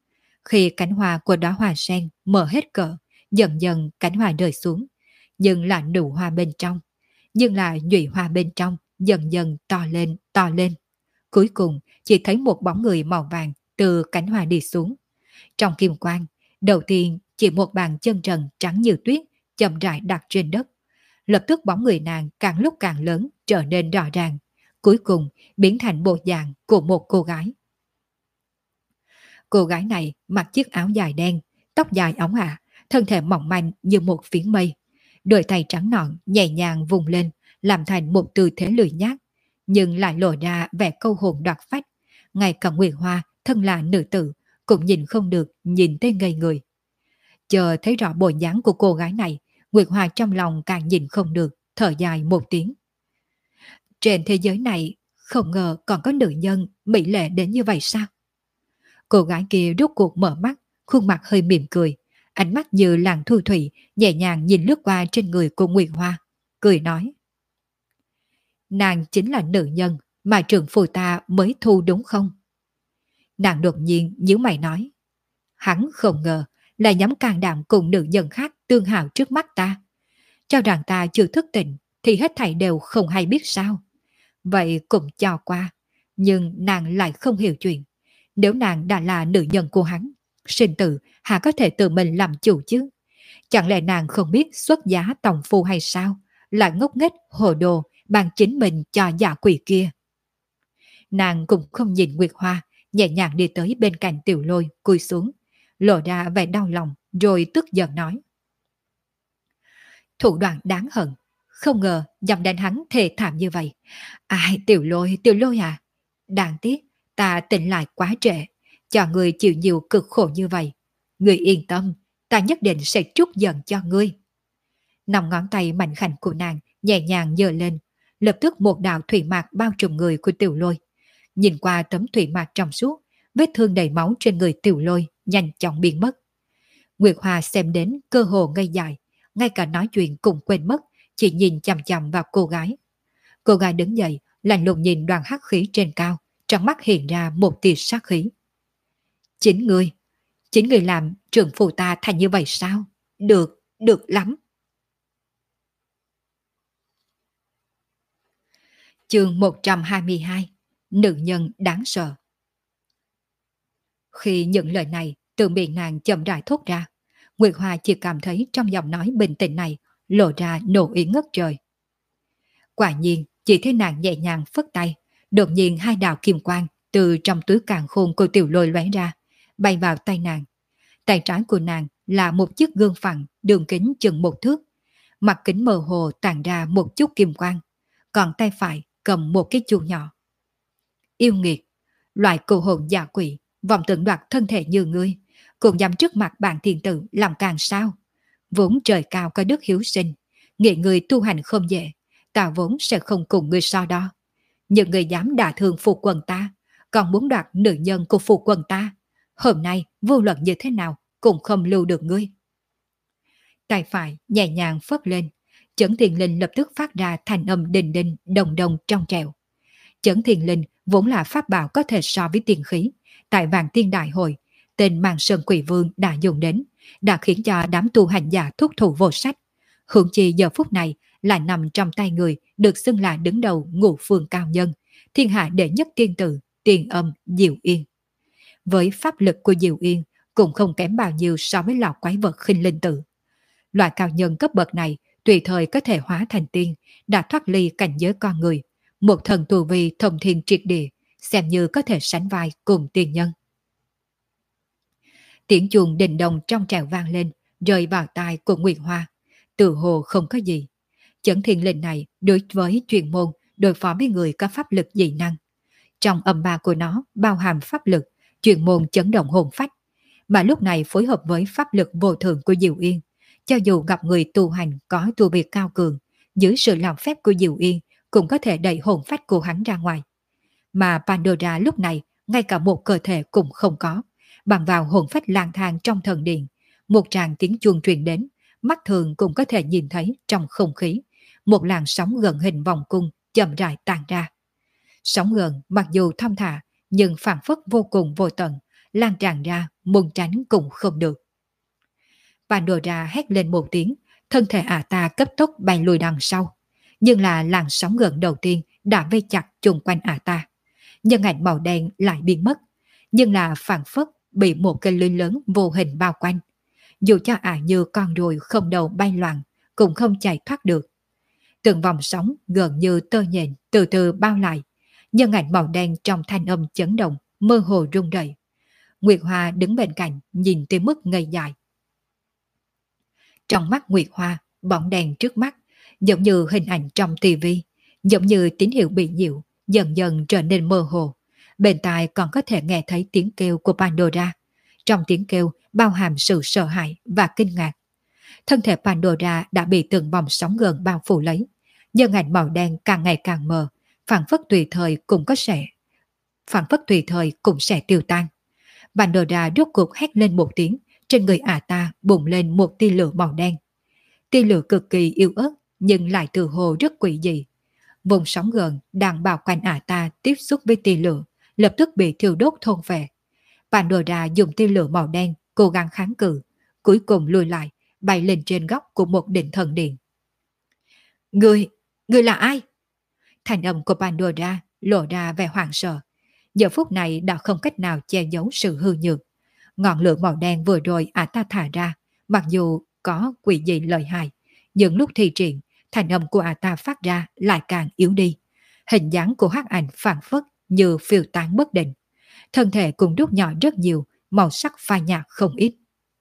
Khi cánh hoa của đóa hoa sen mở hết cỡ, dần dần cánh hoa rơi xuống, nhưng là nụ hoa bên trong, nhưng là nhụy hoa bên trong dần dần to lên, to lên. Cuối cùng chỉ thấy một bóng người màu vàng từ cánh hoa đi xuống. Trong kim quang, đầu tiên chỉ một bàn chân trần trắng như tuyết chậm rãi đặt trên đất. Lập tức bóng người nàng càng lúc càng lớn, trở nên rõ ràng, cuối cùng biến thành bộ dạng của một cô gái. Cô gái này mặc chiếc áo dài đen, tóc dài óng ả, thân thể mỏng manh như một phiến mây. Đôi tay trắng nõn nhẹ nhàng vùng lên, làm thành một tư thế lười nhác, nhưng lại lộ ra vẻ câu hồn đoạt phách. Ngay cả Nguyệt Hoa, thân là nữ tử, cũng nhìn không được, nhìn tới ngây người. Chờ thấy rõ bộ dáng của cô gái này, Nguyệt Hoa trong lòng càng nhìn không được, thở dài một tiếng. Trên thế giới này, không ngờ còn có nữ nhân mỹ lệ đến như vậy sao? Cô gái kia rốt cuộc mở mắt, khuôn mặt hơi mỉm cười, ánh mắt như làn thu thủy, nhẹ nhàng nhìn lướt qua trên người của Nguyệt Hoa, cười nói. Nàng chính là nữ nhân mà trưởng phu ta mới thu đúng không? Nàng đột nhiên nhíu mày nói. Hắn không ngờ là dám can đảm cùng nữ nhân khác tương hào trước mắt ta. Cho rằng ta chưa thức tỉnh thì hết thảy đều không hay biết sao. Vậy cũng cho qua, nhưng nàng lại không hiểu chuyện. Nếu nàng đã là nữ nhân của hắn, sinh tử hà có thể tự mình làm chủ chứ? Chẳng lẽ nàng không biết xuất giá tòng phu hay sao? Lại ngốc nghếch hồ đồ bằng chính mình cho giả quỷ kia. Nàng cũng không nhìn Nguyệt Hoa, nhẹ nhàng đi tới bên cạnh Tiểu Lôi, cúi xuống, lộ ra vẻ đau lòng, rồi tức giận nói. Thủ đoạn đáng hận, không ngờ dám đánh hắn thề thảm như vậy. Ai, Tiểu Lôi à? Đáng tiếc, ta tỉnh lại quá trễ, cho người chịu nhiều cực khổ như vậy. Người yên tâm, ta nhất định sẽ trút giận cho ngươi. Nòng ngón tay mạnh khảnh của nàng nhẹ nhàng giơ lên, lập tức một đạo thủy mạc bao trùm người của Tiểu Lôi. Nhìn qua tấm thủy mạc trong suốt, vết thương đầy máu trên người Tiểu Lôi nhanh chóng biến mất. Nguyệt Hoa xem đến cơ hồ ngây dại, ngay cả nói chuyện cũng quên mất, chỉ nhìn chằm chằm vào cô gái. Cô gái đứng dậy, lạnh lùng nhìn đoàn hắc khí trên cao, trong mắt hiện ra một tia sát khí. Chính ngươi làm trưởng phụ ta thành như vậy sao? Được, được lắm. Chương 122, nữ nhân đáng sợ. Khi những lời này từ miệng nàng chậm rãi thốt ra, Nguyệt Hoa chỉ cảm thấy trong giọng nói bình tĩnh này lộ ra nộ ý ngất trời. Quả nhiên, chỉ thấy nàng nhẹ nhàng phất tay, đột nhiên hai đạo kim quang từ trong túi càn khôn của Tiểu Lôi lóe ra, bay vào tay nàng. Tay trái của nàng là một chiếc gương phẳng đường kính chừng 1 thước, mặt kính mơ hồ tàn ra một chút kim quang, còn tay phải cầm một cái chuông nhỏ. Yêu nghiệt, loại cô hồn giả quỷ, vọng tưởng đoạt thân thể như ngươi, cũng dám trước mặt bạn thiên tử làm càng sao? Vốn trời cao có đức hiếu sinh, nghĩ người tu hành không dễ, ta vốn sẽ không cùng ngươi so đo. Những người dám đả thương phụ quần ta, còn muốn đoạt nữ nhân của phụ quần ta, hôm nay vô luận như thế nào cũng không lưu được ngươi. Tay phải nhẹ nhàng phất lên, Chấn Thiên Linh lập tức phát ra thanh âm đinh đinh đồng đồng trong trẻo. Chấn Thiên Linh vốn là pháp bảo có thể so với tiên khí, tại Vạn Tiên Đại Hội, tên Màn Sơn Quỷ Vương đã dùng đến, đã khiến cho đám tu hành giả thúc thủ vô sách. Hưởng chi giờ phút này lại nằm trong tay người được xưng là đứng đầu ngũ phương cao nhân, thiên hạ đệ nhất tiên tử, Tiền Âm Diệu Yên. Với pháp lực của Diệu Yên cũng không kém bao nhiêu so với lò quái vật khinh linh tử. Loại cao nhân cấp bậc này tùy thời có thể hóa thành tiên, đã thoát ly cảnh giới con người, một thần tu vi thông thiên triệt địa, xem như có thể sánh vai cùng tiên nhân. Tiếng chuông đình đồng trong trẻo vang lên, rơi vào tai của Nguyệt Hoa. Tự hồ không có gì. Chấn Thiên Linh này đối với chuyên môn đối phó với người có pháp lực dị năng. Trong âm ba của nó bao hàm pháp lực, chuyên môn chấn động hồn phách, mà lúc này phối hợp với pháp lực vô thượng của Diệu Yên. Cho dù gặp người tu hành có tu vi cao cường, dưới sự làm phép của Diệu Yên cũng có thể đẩy hồn phách của hắn ra ngoài. Mà Pandora lúc này ngay cả một cơ thể cũng không có, bằng vào hồn phách lang thang trong thần điện. Một tràng tiếng chuông truyền đến, mắt thường cũng có thể nhìn thấy trong không khí, một làn sóng gần hình vòng cung chậm rãi tàn ra. Sóng gần mặc dù thong thả, nhưng phảng phất vô cùng vô tận, lan tràn ra muốn tránh cũng không được. Pandora hét lên một tiếng, thân thể ả ta cấp tốc bay lùi đằng sau. Nhưng là làn sóng gần đầu tiên đã vây chặt chung quanh ả ta. Nhân ảnh màu đen lại biến mất, nhưng là phảng phất bị một cái lưới lớn vô hình bao quanh. Dù cho ả như con ruồi không đầu bay loạn, cũng không chạy thoát được. Từng vòng sóng gần như tơ nhện từ từ bao lại. Nhân ảnh màu đen trong thanh âm chấn động, mơ hồ rung rẩy. Nguyệt Hoa đứng bên cạnh, nhìn tới mức ngây dại. Trong mắt Nguyệt Hoa, bóng đèn trước mắt, giống như hình ảnh trong tivi, giống như tín hiệu bị nhiễu, dần dần trở nên mơ hồ. Bên tai còn có thể nghe thấy tiếng kêu của Pandora. Trong tiếng kêu bao hàm sự sợ hãi và kinh ngạc. Thân thể Pandora đã bị từng vòng sóng gần bao phủ lấy. Nhân ảnh màu đen càng ngày càng mờ, phảng phất tùy thời cũng sẽ tiêu tan. Pandora rốt cuộc hét lên một tiếng, trên người ả ta bùng lên một tia lửa màu đen. Tia lửa cực kỳ yếu ớt, nhưng lại từ hồ rất quỷ dị. Vùng sóng gần đang bao quanh ả ta tiếp xúc với tia lửa, lập tức bị thiêu đốt thôn phệ. Pandora dùng tia lửa màu đen cố gắng kháng cự, cuối cùng lùi lại, bay lên trên góc của một đỉnh thần điện. Người là ai? Thành âm của Pandora lộ ra vẻ hoảng sợ. Giờ phút này đã không cách nào che giấu sự hư nhược. Ngọn lửa màu đen vừa rồi ả ta thả ra, mặc dù có quỷ dị lợi hại, nhưng lúc thi triển, thành âm của ả ta phát ra lại càng yếu đi. Hình dáng của hắc ảnh phảng phất như phiêu tán bất định. Thân thể cũng rút nhỏ rất nhiều, màu sắc phai nhạt không ít.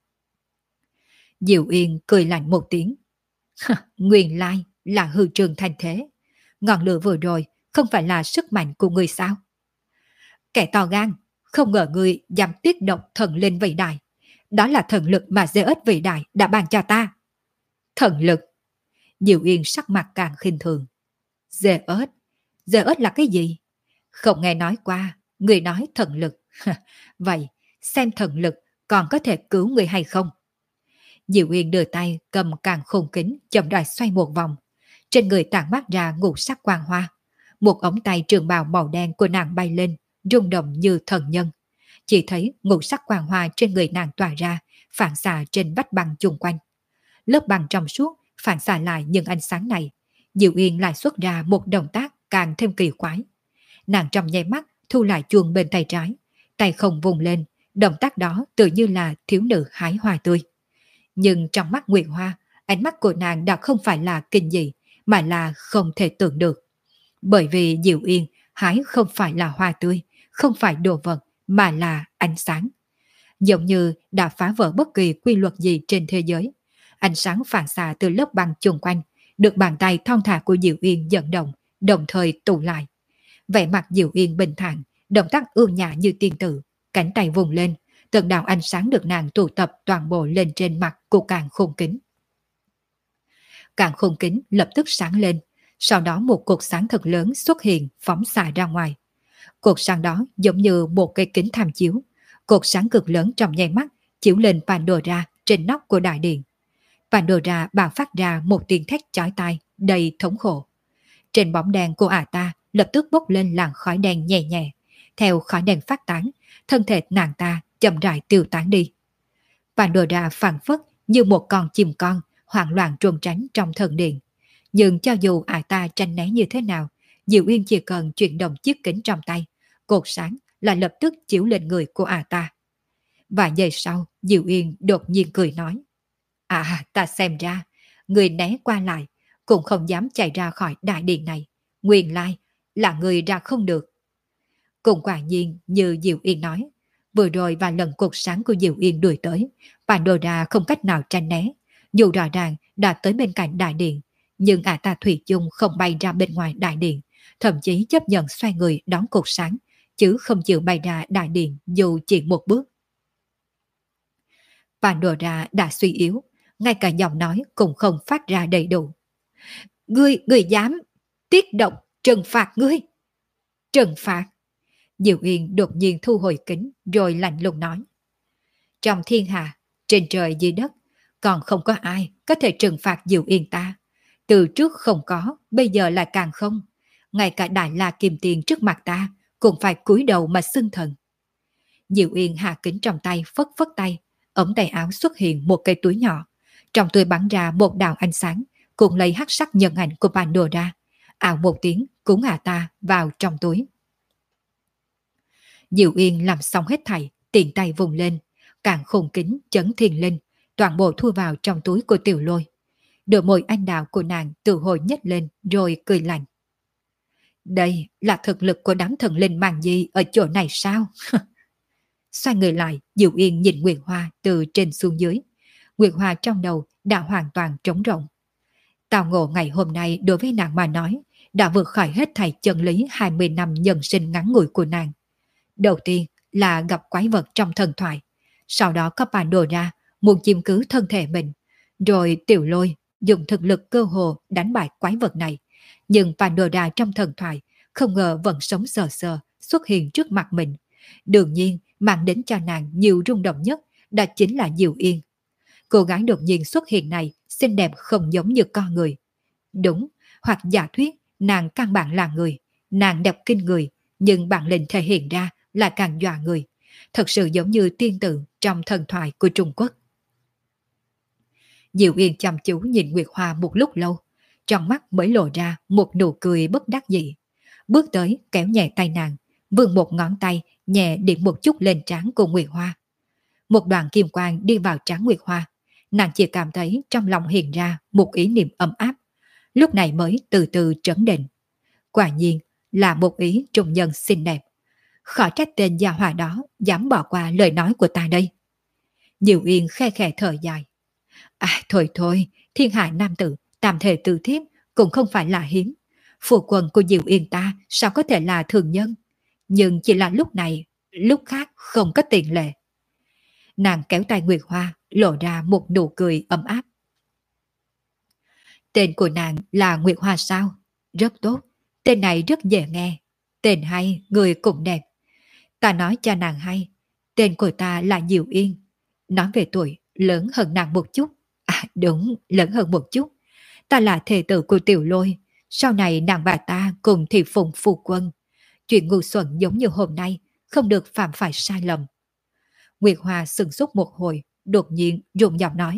Diệu Yên cười lạnh một tiếng. Nguyên lai là hư trường thành thế. Ngọn lửa vừa rồi không phải là sức mạnh của người sao? Kẻ to gan, không ngờ người dám tiết độc thần linh vĩ đại. Đó là thần lực mà Zeus vĩ đại đã ban cho ta. Thần lực? Diệu Yên sắc mặt càng khinh thường. Zeus? Zeus là cái gì? Không nghe nói qua, người nói thần lực. Vậy, xem thần lực còn có thể cứu người hay không? Diệu Yên đưa tay cầm càng khôn kính chậm rãi xoay một vòng. Trên người tản mát ra ngũ sắc quang hoa. Một ống tay trường bào màu đen của nàng bay lên, rung động như thần nhân. Chỉ thấy ngũ sắc quang hoa trên người nàng tỏa ra, phản xạ trên vách băng chung quanh. Lớp băng trong suốt phản xạ lại những ánh sáng này. Diệu Yên lại xuất ra một động tác càng thêm kỳ quái. Nàng trong nháy mắt thu lại chuông bên tay trái, tay không vùng lên, động tác đó tự như là thiếu nữ hái hoa tươi. Nhưng trong mắt Nguyệt Hoa, ánh mắt của nàng đã không phải là kinh dị, mà là không thể tưởng được. Bởi vì Diệu Yên hái không phải là hoa tươi, không phải đồ vật, mà là ánh sáng. Giống như đã phá vỡ bất kỳ quy luật gì trên thế giới. Ánh sáng phản xạ từ lớp băng chung quanh, được bàn tay thon thả của Diệu Yên dẫn động, đồng thời tụ lại. Vẻ mặt Diệu Yên bình thản, động tác ưu nhã như tiên tử, cánh tay vùng lên, từng đạo ánh sáng được nàng tụ tập toàn bộ lên trên mặt của càng khôn kính. Càng khôn kính lập tức sáng lên, sau đó một cột sáng thật lớn xuất hiện phóng xạ ra ngoài. Cột sáng đó giống như một cây kính tham chiếu, cột sáng cực lớn trong nháy mắt chiếu lên Pandora trên nóc của đại điện. Pandora bạo phát ra một tiếng thét chói tai đầy thống khổ. Trên bóng đèn của ả ta lập tức bốc lên làn khói đen nhẹ nhẹ. Theo khói đen phát tán, thân thể nàng ta chậm rãi tiêu tán đi. Pandora phảng phất như một con chim con hoảng loạn trốn tránh trong thần điện. Nhưng cho dù ả ta tranh né như thế nào, Diệu Yên chỉ cần chuyển động chiếc kính trong tay, cột sáng là lập tức chiếu lên người của ả ta. Vài giây sau, Diệu Yên đột nhiên cười nói: À, ta xem ra, người né qua lại, cũng không dám chạy ra khỏi đại điện này. Nguyên lai là người ra không được. Cũng quả nhiên như Diệu Yên nói, vừa rồi và lần cột sáng của Diệu Yên đuổi tới, Pandora không cách nào tránh né. Dù rõ ràng đã tới bên cạnh đại điện, nhưng ả ta thủy chung không bay ra bên ngoài đại điện, thậm chí chấp nhận xoay người đón cột sáng, chứ không chịu bay ra đại điện dù chỉ một bước. Pandora đã suy yếu, ngay cả giọng nói cũng không phát ra đầy đủ. Ngươi dám tiết động trừng phạt ngươi. Trừng phạt? Diệu Yên đột nhiên thu hồi kính rồi lạnh lùng nói. Trong thiên hạ, trên trời dưới đất, còn không có ai có thể trừng phạt Diệu Yên ta. Từ trước không có, bây giờ lại càng không. Ngay cả Đại La Kim Tiền trước mặt ta cũng phải cúi đầu mà xưng thần. Diệu Yên hạ kính trong tay phất phất tay, ống tay áo xuất hiện một cây túi nhỏ. Trong túi bắn ra một đạo ánh sáng, cùng lấy hắc sắc nhân ảnh của Pandora. Ảo một tiếng cúng ta vào trong túi. Diệu Yên làm xong hết thảy, tiện tay vùng lên, càng khôn kính chấn thiên linh, toàn bộ thu vào trong túi của Tiểu Lôi. Đôi môi anh đào của nàng tự hồi nhếch lên rồi cười lạnh. Đây là thực lực của đám thần linh màng gì ở chỗ này sao? Xoay người lại, Diệu Yên nhìn Nguyệt Hoa từ trên xuống dưới. Nguyệt Hoa trong đầu đã hoàn toàn trống rỗng. Tào ngộ ngày hôm nay đối với nàng mà nói, đã vượt khỏi hết thảy chân lý 20 năm nhân sinh ngắn ngủi của nàng. Đầu tiên là gặp quái vật trong thần thoại, sau đó có Pandora muốn chiếm cứ thân thể mình, rồi Tiểu Lôi dùng thực lực cơ hồ đánh bại quái vật này. Nhưng Pandora trong thần thoại không ngờ vẫn sống sờ sờ xuất hiện trước mặt mình. Đương nhiên mang đến cho nàng nhiều rung động nhất đó chính là Diệu Yên. Cô gái đột nhiên xuất hiện này xinh đẹp không giống như con người. Đúng, hoặc giả thuyết nàng căn bản là người, nàng đẹp kinh người, nhưng bản lĩnh thể hiện ra là càng dọa người. Thật sự giống như tiên tử trong thần thoại của Trung Quốc. Diệu Yên chăm chú nhìn Nguyệt Hoa một lúc lâu, trong mắt mới lộ ra một nụ cười bất đắc dĩ. Bước tới kéo nhẹ tay nàng, vươn một ngón tay nhẹ điểm một chút lên trán của Nguyệt Hoa. Một đoàn kim quang đi vào trán Nguyệt Hoa, nàng chỉ cảm thấy trong lòng hiện ra một ý niệm ấm áp, lúc này mới từ từ trấn định. Quả nhiên là một ý trùng nhân xinh đẹp. Khỏi trách tên gia hỏa đó dám bỏ qua lời nói của ta đây. Diệu Yên khe khẽ thở dài. Thôi thôi, thiên hạ nam tử tam thể tư thiếp cũng không phải là hiếm. Phu quân của Diệu Yên ta sao có thể là thường nhân? Nhưng chỉ là lúc này, lúc khác không có tiền lệ. Nàng kéo tay Nguyệt Hoa, lộ ra một nụ cười ấm áp. Tên của nàng là Nguyệt Hoa sao? Rất tốt, tên này rất dễ nghe. Tên hay, người cũng đẹp. Ta nói cho nàng hay, tên của ta là Diệu Yên. Nói về tuổi, lớn hơn nàng một chút. Đúng, lớn hơn một chút. Ta là thê tử của Tiểu Lôi. Sau này nàng bà ta cùng thị phụng phu quân. Chuyện ngu xuẩn giống như hôm nay, không được phạm phải sai lầm. Nguyệt Hoa sừng sốt một hồi, đột nhiên run giọng nói.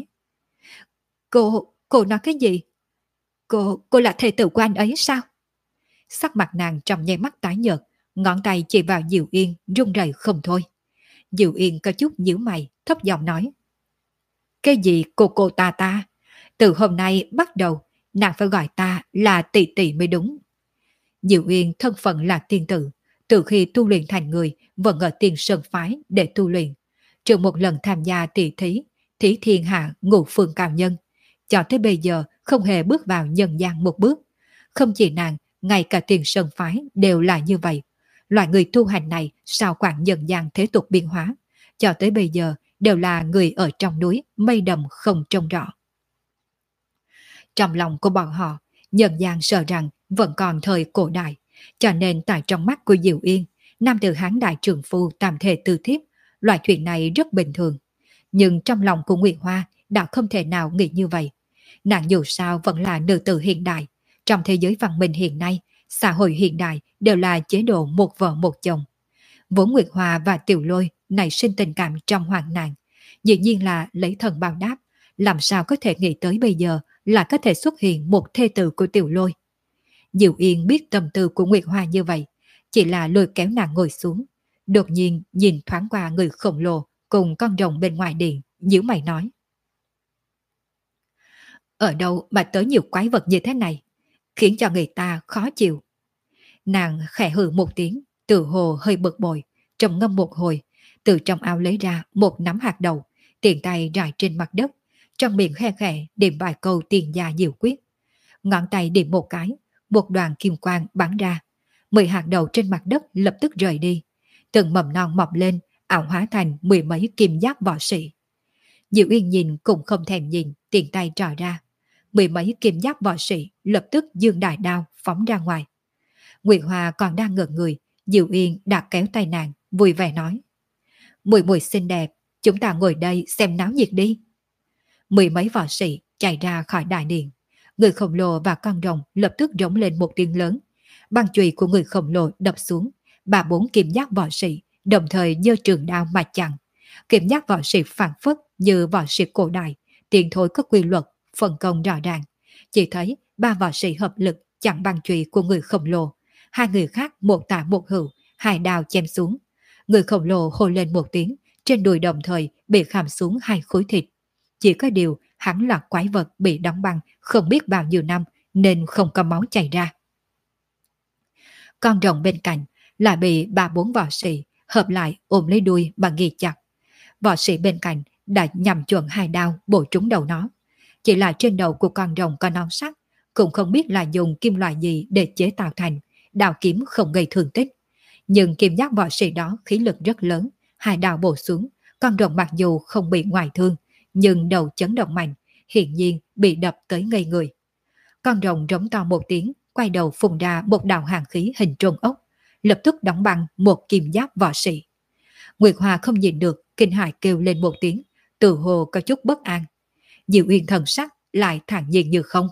Cô nói cái gì? Cô là thê tử của anh ấy sao? Sắc mặt nàng trong nháy mắt tái nhợt, ngón tay chỉ vào Diệu Yên run rẩy không thôi. Diệu Yên có chút nhíu mày, thấp giọng nói. Cái gì cô ta? Từ hôm nay bắt đầu, nàng phải gọi ta là tỷ tỷ mới đúng. Diệu Yên thân phận là tiên tử, từ khi tu luyện thành người vẫn ở Tiên Sơn phái để tu luyện. Trừ một lần tham gia tỷ thí thiên hạ ngũ phương cao nhân, cho tới bây giờ không hề bước vào nhân gian một bước. Không chỉ nàng, ngay cả Tiên Sơn phái đều là như vậy. Loại người tu hành này sao quản nhân gian thế tục biến hóa, cho tới bây giờ đều là người ở trong núi mây đầm không trông rõ. Trong lòng của bọn họ, nhân gian sợ rằng vẫn còn thời cổ đại, cho nên tại trong mắt của Diệu Yên, nam tử Hán đại trường phu tam thể tư thiếp, loại chuyện này rất bình thường. Nhưng trong lòng của Nguyệt Hoa đã không thể nào nghĩ như vậy. Nàng dù sao vẫn là nữ tử hiện đại. Trong thế giới văn minh hiện nay, xã hội hiện đại đều là chế độ một vợ một chồng. Vốn Nguyệt Hoa và Tiểu Lôi nảy sinh tình cảm trong hoạn nạn, dĩ nhiên là lấy thần báo đáp, làm sao có thể nghĩ tới bây giờ là có thể xuất hiện một thê tử của Tiểu Lôi. Diệu Yên biết tâm tư của Nguyệt Hoa như vậy, chỉ là lôi kéo nàng ngồi xuống, đột nhiên nhìn thoáng qua người khổng lồ cùng con rồng bên ngoài điện, nhíu mày nói. Ở đâu mà tới nhiều quái vật như thế này, khiến cho người ta khó chịu. Nàng khẽ hừ một tiếng, tự hồ hơi bực bội, trầm ngâm một hồi, từ trong áo lấy ra một nắm hạt đậu, tiện tay rải trên mặt đất, trong miệng khe khẽ điểm vài câu tiền gia diệu quyết. Ngón tay điểm một cái, một đoàn kim quang bắn ra, 10 hạt đậu trên mặt đất lập tức rời đi, từng mầm non mọc lên, ảo hóa thành 10 mấy kim giáp võ sĩ. Diệu Yên nhìn cũng không thèm nhìn, tiền tay trò ra, 10 mấy kim giáp võ sĩ lập tức giương đại đao phóng ra ngoài. Nguyệt Hoa còn đang ngẩn người, Diệu Yên đã kéo tay nàng, vui vẻ nói. Muội muội xinh đẹp, chúng ta ngồi đây xem náo nhiệt đi. 10 mấy võ sĩ chạy ra khỏi đại điện. Người khổng lồ và con rồng lập tức rống lên một tiếng lớn. Băng chùy của người khổng lồ đập xuống, 3-4 kim giáp võ sĩ đồng thời giơ trường đao mà chặn. Kiểm giác võ sĩ phản phất như võ sĩ cổ đại, tiền thối có quy luật, phân công rõ ràng. Chỉ thấy ba võ sĩ hợp lực chặn băng chùy của người khổng lồ, hai người khác một tả một hữu, hai đao chém xuống. Người khổng lồ hô lên một tiếng, trên đùi đồng thời bị khảm xuống hai khối thịt. Chỉ có điều hắn là quái vật bị đóng băng không biết bao nhiêu năm nên không có máu chảy ra. Con rồng bên cạnh lại bị ba bốn võ sĩ hợp lại ôm lấy đuôi và ghi chặt. Võ sĩ bên cạnh đã nhằm chuẩn hai đao bổ trúng đầu nó. Chỉ là trên đầu của con rồng có nón sắt, cũng không biết là dùng kim loại gì để chế tạo thành, đao kiếm không gây thương tích. Nhưng kim giáp võ sĩ đó khí lực rất lớn, hai đao bổ xuống, con rồng mặc dù không bị ngoại thương, nhưng đầu chấn động mạnh, hiển nhiên bị đập tới ngây người. Con rồng rống to một tiếng, quay đầu phun ra một đạo hàn khí hình trôn ốc, lập tức đóng băng một kim giáp võ sĩ. Nguyệt Hoa không nhìn được, kinh hãi kêu lên một tiếng, tự hồ có chút bất an. Diệu Uyên thần sắc lại thản nhiên như không.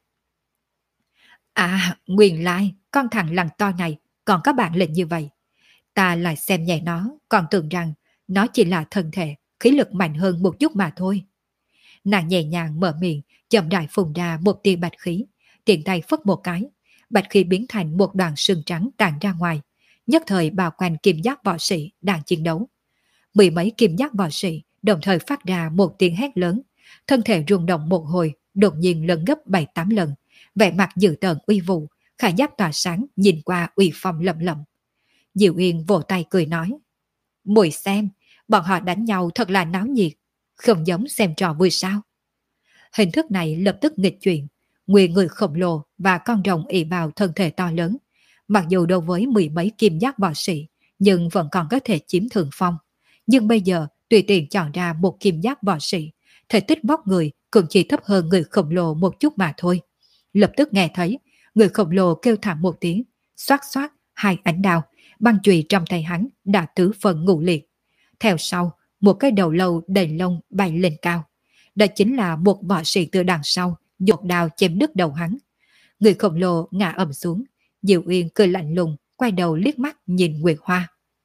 À, nguyên lai, con thằng lằn to này còn có bản lĩnh như vậy. Ta lại xem nhẹ nó, còn tưởng rằng nó chỉ là thân thể, khí lực mạnh hơn một chút mà thôi. Nàng nhẹ nhàng mở miệng, chậm rãi phun ra một tia bạch khí, tiện tay phất một cái, bạch khí biến thành một đoàn sương trắng tản ra ngoài, nhất thời bao quanh kim giáp võ sĩ đang chiến đấu. Mười mấy kim giáp võ sĩ đồng thời phát ra một tiếng hét lớn, thân thể rung động một hồi, đột nhiên lần gấp 7-8 lần, vẻ mặt dữ tợn uy vũ, khải giáp tỏa sáng nhìn qua uy phong lẫm lẫm. Diệu Uyên vỗ tay cười nói: "Muội xem, bọn họ đánh nhau thật là náo nhiệt, không giống xem trò vui sao?" Hình thức này lập tức nghịch chuyển, nguyên người khổng lồ và con rồng ỷ vào thân thể to lớn, mặc dù đối với mười mấy kim giáp võ sĩ, nhưng vẫn còn có thể chiếm thượng phong. Nhưng bây giờ tùy tiện chọn ra một kim giáp võ sĩ, thể tích vóc người cũng chỉ thấp hơn người khổng lồ một chút mà thôi. Lập tức nghe thấy người khổng lồ kêu thảm một tiếng, xoát xoát hai ánh đao, băng chùy trong tay hắn đã tứ phần ngũ liệt. Theo sau, một cái đầu lâu đầy lông bay lên cao. Đó chính là một võ sĩ từ đằng sau giọt đao chém đứt đầu hắn. Người khổng lồ ngã ầm xuống. Diệu Uyên cười lạnh lùng, quay đầu liếc mắt nhìn Nguyệt Hoa.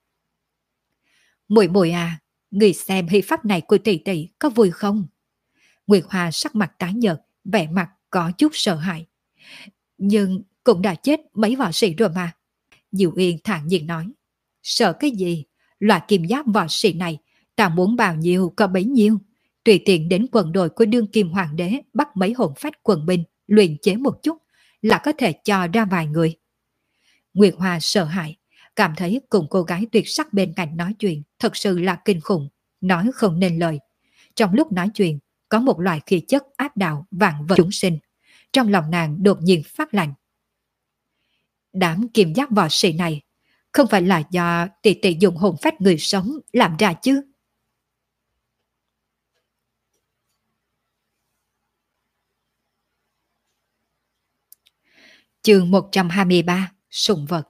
Muội muội à, người xem hy pháp này của tỷ tỷ có vui không? Nguyệt Hoa sắc mặt tái nhợt, vẻ mặt có chút sợ hãi. Nhưng cũng đã chết mấy võ sĩ rồi mà. Diệu Uyên thản nhiên nói. Sợ cái gì? Loại kim giáp võ sĩ này, ta muốn bao nhiêu có bấy nhiêu. Tùy tiện đến quần đội của đương kim hoàng đế bắt mấy hồn phách quần binh, luyện chế một chút, là có thể cho ra vài người. Nguyệt Hoa sợ hãi, cảm thấy cùng cô gái tuyệt sắc bên cạnh nói chuyện thật sự là kinh khủng, nói không nên lời. Trong lúc nói chuyện, có một loại khí chất áp đảo vạn vật chúng sinh. Trong lòng nàng đột nhiên phát lạnh. Đám kim giáp võ sĩ này không phải là do tỷ tỷ dùng hồn phách người sống làm ra chứ? Chương 123, sủng vật.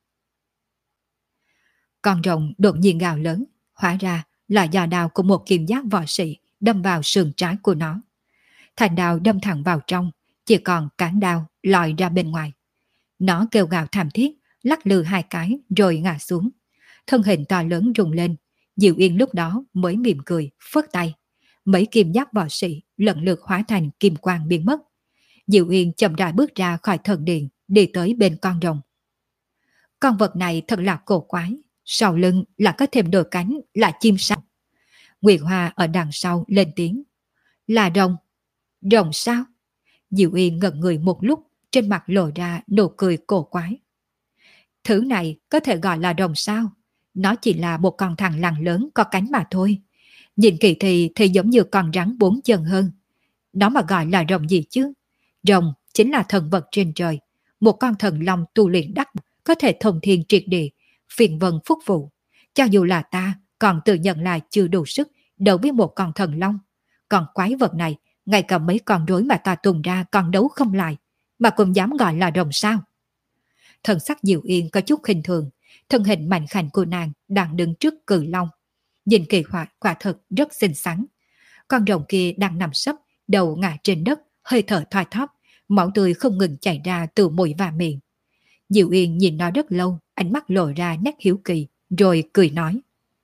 Con rồng đột nhiên gào lớn, hóa ra là do đao của một kim giáp võ sĩ đâm vào sườn trái của nó. Thành đao đâm thẳng vào trong, chỉ còn cán đao lòi ra bên ngoài. Nó kêu gào thảm thiết, lắc lư hai cái rồi ngã xuống. Thân hình to lớn rung lên, Diệu Yên lúc đó mới mỉm cười, phất tay. Mấy kim giáp võ sĩ lần lượt hóa thành kim quang biến mất. Diệu Yên chậm rãi bước ra khỏi thần điện, đi tới bên con rồng. Con vật này thật là cổ quái, sau lưng là có thêm đôi cánh là chim sao? Nguyệt Hoa ở đằng sau lên tiếng. Là rồng. Rồng sao? Diệu Yên ngẩn người một lúc, trên mặt lộ ra nụ cười cổ quái. Thứ này có thể gọi là rồng sao? Nó chỉ là một con thằn lằn lớn có cánh mà thôi. Nhìn kỳ thì giống như con rắn bốn chân hơn. Nó mà gọi là rồng gì chứ? Rồng chính là thần vật trên trời. Một con thần long tu luyện đắc có thể thông thiên triệt địa, phiền vân phúc vụ. Cho dù là ta còn tự nhận là chưa đủ sức đấu với một con thần long. Còn quái vật này, ngay cả mấy con rối mà ta tung ra còn đấu không lại, mà cũng dám gọi là rồng sao? Thần sắc Diệu Yên có chút khinh thường, thân hình mạnh khảnh của nàng đang đứng trước cự long. Nhìn kỳ họa quả thật rất xinh xắn. Con rồng kia đang nằm sấp, đầu ngã trên đất, hơi thở thoi thóp, máu tươi không ngừng chảy ra từ mũi và miệng. Diệu Yên nhìn nó rất lâu, ánh mắt lộ ra nét hiếu kỳ, rồi cười nói.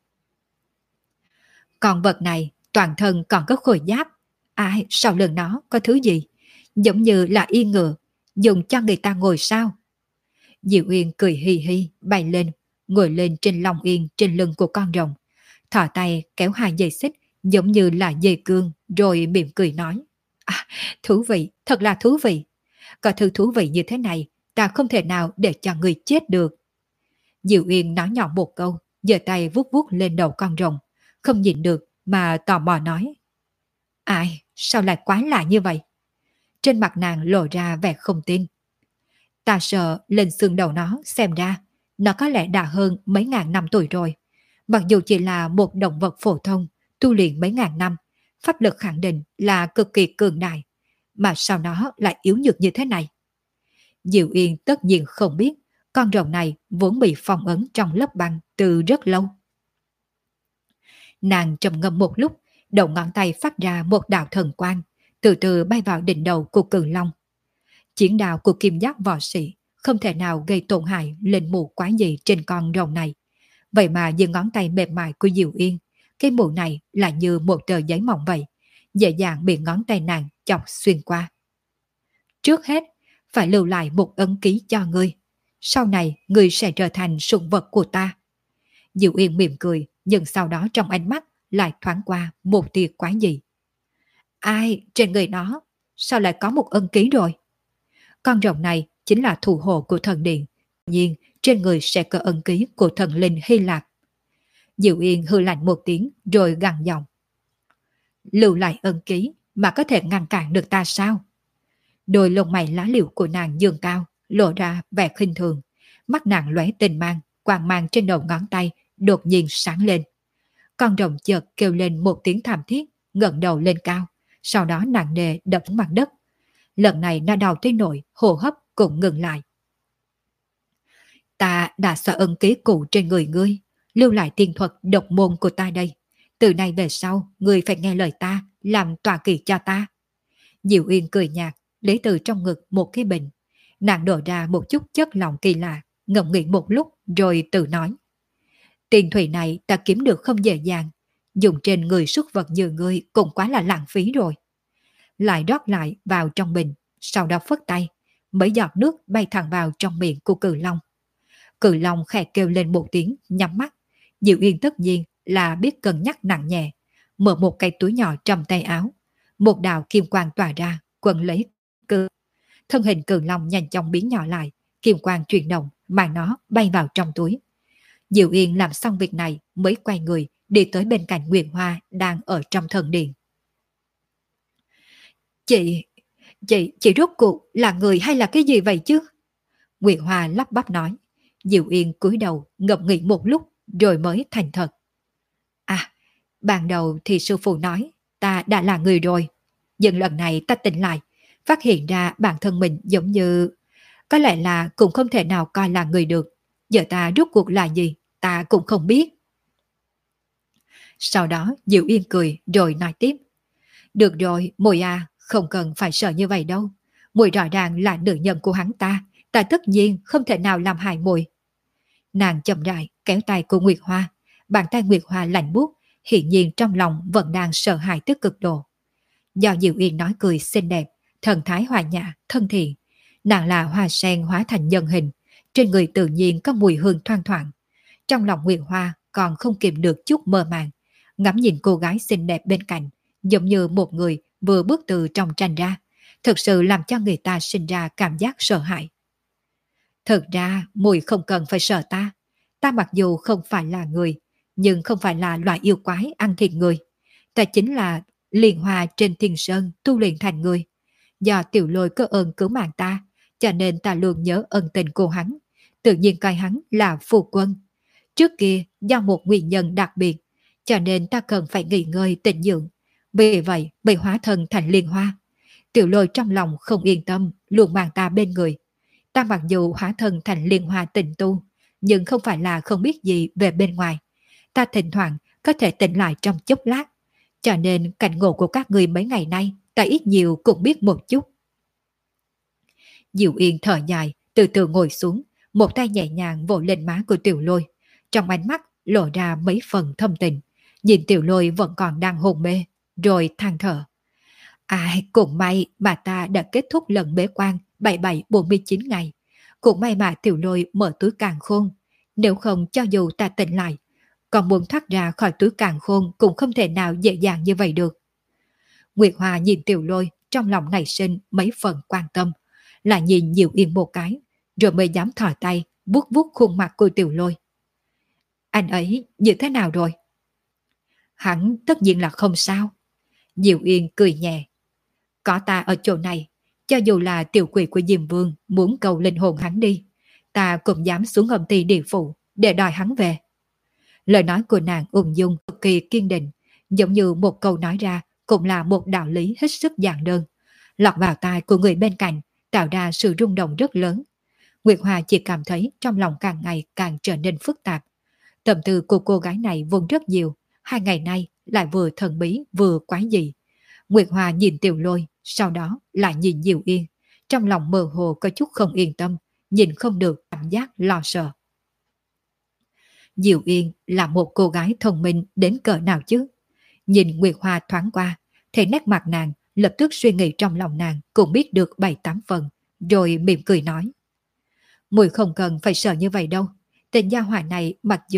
Con vật này toàn thân còn có khôi giáp. Ai, sau lưng nó có thứ gì? Giống như là yên ngựa, dùng cho người ta ngồi sao? Diệu Uyên cười hi hi, bay lên, ngồi lên trên lòng yên trên lưng của con rồng. Thỏ tay kéo hai dây xích, giống như là dây cương, rồi mỉm cười nói. À, thú vị, thật là thú vị. Có thứ thú vị như thế này, ta không thể nào để cho người chết được. Diệu Uyên nói nhỏ một câu, giơ tay vuốt vuốt lên đầu con rồng, không nhìn được mà tò mò nói. Ai, sao lại quái lạ như vậy? Trên mặt nàng lộ ra vẻ không tin. Ta sợ lên xương đầu nó xem ra, nó có lẽ đã hơn mấy ngàn năm tuổi rồi. Mặc dù chỉ là một động vật phổ thông, tu luyện mấy ngàn năm, pháp lực khẳng định là cực kỳ cường đại. Mà sao nó lại yếu nhược như thế này? Diệu Yên tất nhiên không biết, con rồng này vốn bị phong ấn trong lớp băng từ rất lâu. Nàng trầm ngâm một lúc, đầu ngón tay phát ra một đạo thần quang, từ từ bay vào đỉnh đầu của Cự Long. Chiến đạo của kim giáp võ sĩ không thể nào gây tổn hại lên mũ quái gì trên con rồng này. Vậy mà giữa ngón tay mềm mại của Diệu Yên, cái mũ này là như một tờ giấy mỏng vậy, dễ dàng bị ngón tay nàng chọc xuyên qua. Trước hết, phải lưu lại một ấn ký cho ngươi. Sau này, ngươi sẽ trở thành sủng vật của ta. Diệu Yên mỉm cười, nhưng sau đó trong ánh mắt lại thoáng qua một tia quái dị. Ai, trên người nó, sao lại có một ấn ký rồi? Con rồng này chính là thủ hộ của thần điện, nhiên trên người sẽ có ấn ký của thần linh Hy Lạp. Diệu Yên hư lạnh một tiếng rồi gằn giọng. Lưu lại ấn ký mà có thể ngăn cản được ta sao? Đôi lông mày lá liễu của nàng dương cao, lộ ra vẻ khinh thường. Mắt nàng lóe tinh mang, quang mang trên đầu ngón tay đột nhiên sáng lên. Con rồng chợt kêu lên một tiếng thảm thiết, ngẩng đầu lên cao, sau đó nặng nề đập xuống mặt đất. Lần này nó đau tới nỗi hô hấp cũng ngừng lại. Ta đã xóa ấn ký cũ trên người ngươi, lưu lại tiên thuật độc môn của ta đây. Từ nay về sau, ngươi phải nghe lời ta, làm tọa kỵ cho ta. Diệu Yên cười nhạt, lấy từ trong ngực một cái bình. Nàng đổ ra một chút chất lỏng kỳ lạ, ngẫm nghĩ một lúc rồi tự nói. Tiền thủy này ta kiếm được không dễ dàng, dùng trên người xuất vật như ngươi cũng quá là lãng phí rồi. Lại rót lại vào trong bình, sau đó phất tay, mấy giọt nước bay thẳng vào trong miệng của Cự Long. Cự Long khẽ kêu lên một tiếng, nhắm mắt. Diệu Yên tất nhiên là biết cân nhắc nặng nhẹ, mở một cái túi nhỏ trong tay áo. Một đạo kim quang tỏa ra, quấn lấy Cự. Thân hình Cự Long nhanh chóng biến nhỏ lại, kim quang chuyển động, mang nó bay vào trong túi. Diệu Yên làm xong việc này mới quay người đi tới bên cạnh Nguyệt Hoa đang ở trong thần điện. Chị rốt cuộc là người hay là cái gì vậy chứ? Nguyệt Hoa lắp bắp nói. Diệu Yên cúi đầu ngẫm nghĩ một lúc rồi mới thành thật. À, ban đầu thì sư phụ nói ta đã là người rồi. Nhưng lần này ta tỉnh lại, phát hiện ra bản thân mình giống như... Có lẽ là cũng không thể nào coi là người được. Giờ ta rốt cuộc là gì, ta cũng không biết. Sau đó Diệu Yên cười rồi nói tiếp. Được rồi, muội à, không cần phải sợ như vậy đâu. Muội rõ ràng là nữ nhân của hắn ta tất nhiên không thể nào làm hại muội. Nàng chậm rãi kéo tay của Nguyệt Hoa, bàn tay Nguyệt Hoa lạnh buốt, hiển nhiên trong lòng vẫn đang sợ hãi tới cực độ. Do Diệu Yên nói cười xinh đẹp, thần thái hòa nhã, thân thiện, nàng là hoa sen hóa thành nhân hình, trên người tự nhiên có mùi hương thoang thoảng. Trong lòng Nguyệt Hoa còn không kìm được chút mơ màng, ngắm nhìn cô gái xinh đẹp bên cạnh, giống như một người vừa bước từ trong tranh ra, thực sự làm cho người ta sinh ra cảm giác sợ hãi. Thật ra muội không cần phải sợ ta mặc dù không phải là người, nhưng không phải là loại yêu quái ăn thịt người. Ta chính là liền hòa trên thiên sơn tu luyện thành người. Do Tiểu Lôi có ơn cứu mạng ta, cho nên ta luôn nhớ ân tình của hắn, tự nhiên coi hắn là phu quân. Trước kia do một nguyên nhân đặc biệt, cho nên ta cần phải nghỉ ngơi tĩnh dưỡng, vì vậy bị hóa thân thành Liên Hoa. Tiểu Lôi trong lòng không yên tâm, luôn mang ta bên người. Ta mặc dù hóa thân thành Liên Hoa tịnh tu, nhưng không phải là không biết gì về bên ngoài. Ta thỉnh thoảng có thể tỉnh lại trong chốc lát, cho nên cảnh ngộ của các người mấy ngày nay ta ít nhiều cũng biết một chút. Diệu Yên thở dài, từ từ ngồi xuống, một tay nhẹ nhàng vỗ lên má của Tiểu Lôi. trong ánh mắt lộ ra mấy phần thâm tình, nhìn Tiểu Lôi vẫn còn đang hôn mê, rồi than thở. Ai, cũng may mà ta đã kết thúc lần bế quan 7749 ngày. Cũng may mà Tiểu Lôi mở túi càn khôn. Nếu không cho dù ta tỉnh lại, còn muốn thoát ra khỏi túi càn khôn cũng không thể nào dễ dàng như vậy được. Nguyệt Hoa nhìn Tiểu Lôi trong lòng nảy sinh mấy phần quan tâm, lại nhìn Diệu Yên một cái, rồi mới dám thò tay vuốt vuốt khuôn mặt của Tiểu Lôi. Anh ấy như thế nào rồi? Hắn tất nhiên là không sao. Diệu Yên cười nhẹ. Có ta ở chỗ này, cho dù là tiểu quỷ của Diêm Vương muốn cầu linh hồn hắn đi, ta cũng dám xuống âm ty địa phủ để đòi hắn về. Lời nói của nàng ung dung cực kỳ kiên định, giống như một câu nói ra cũng là một đạo lý hết sức giản đơn, lọt vào tai của người bên cạnh, tạo ra sự rung động rất lớn. Nguyệt Hoa chỉ cảm thấy trong lòng càng ngày càng trở nên phức tạp. Tâm tư của cô gái này vốn rất nhiều, 2 ngày nay lại vừa thần bí vừa quái dị. Nguyệt Hoa nhìn Tiểu Lôi, sau đó lại nhìn Diệu Yên, trong lòng mơ hồ có chút không yên tâm, nhìn không được cảm giác lo sợ. Diệu Yên là một cô gái thông minh đến cỡ nào chứ? Nhìn Nguyệt Hoa thoáng qua, thấy nét mặt nàng, lập tức suy nghĩ trong lòng nàng cũng biết được 7-8 phần, rồi mỉm cười nói. Muội không cần phải sợ như vậy đâu. Tên gia hỏa này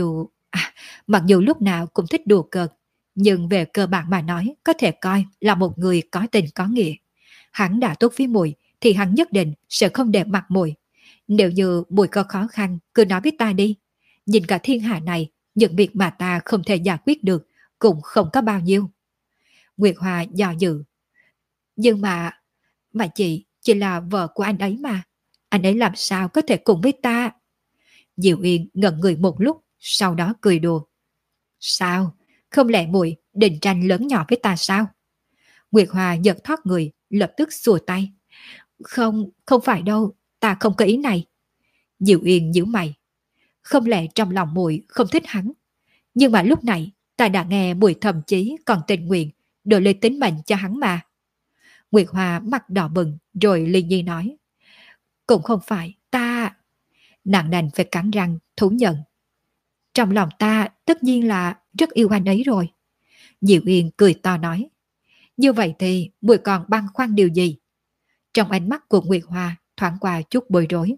mặc dù lúc nào cũng thích đùa cợt, nhưng về cơ bản mà nói có thể coi là một người có tình có nghĩa. Hắn đã tốt với muội thì hắn nhất định sẽ không để mặt muội. Nếu như muội có khó khăn cứ nói với ta đi. Nhìn cả thiên hạ này, những việc mà ta không thể giải quyết được cũng không có bao nhiêu. Nguyệt Hoa dò dự. Nhưng mà chị là vợ của anh ấy mà. Anh ấy làm sao có thể cùng với ta? Diệu Yên ngẩn người một lúc, sau đó cười đùa. Sao? Không lẽ muội định tranh lớn nhỏ với ta sao? Nguyệt Hoa giật thoát người, lập tức xua tay. Không phải đâu, ta không có ý này. Diệu Yên nhíu mày. Không lẽ trong lòng muội không thích hắn? Nhưng mà lúc này ta đã nghe muội thậm chí còn tình nguyện đổi lấy tính mệnh cho hắn mà. Nguyệt Hoa mặt đỏ bừng rồi liên nhi nói. Cũng không phải, ta... Nàng đành phải cắn răng, thú nhận. Trong lòng ta tất nhiên là rất yêu anh ấy rồi. Diệu Yên cười to nói. Như vậy thì muội còn băn khoăn điều gì? Trong ánh mắt của Nguyệt Hoa thoáng qua chút bối rối.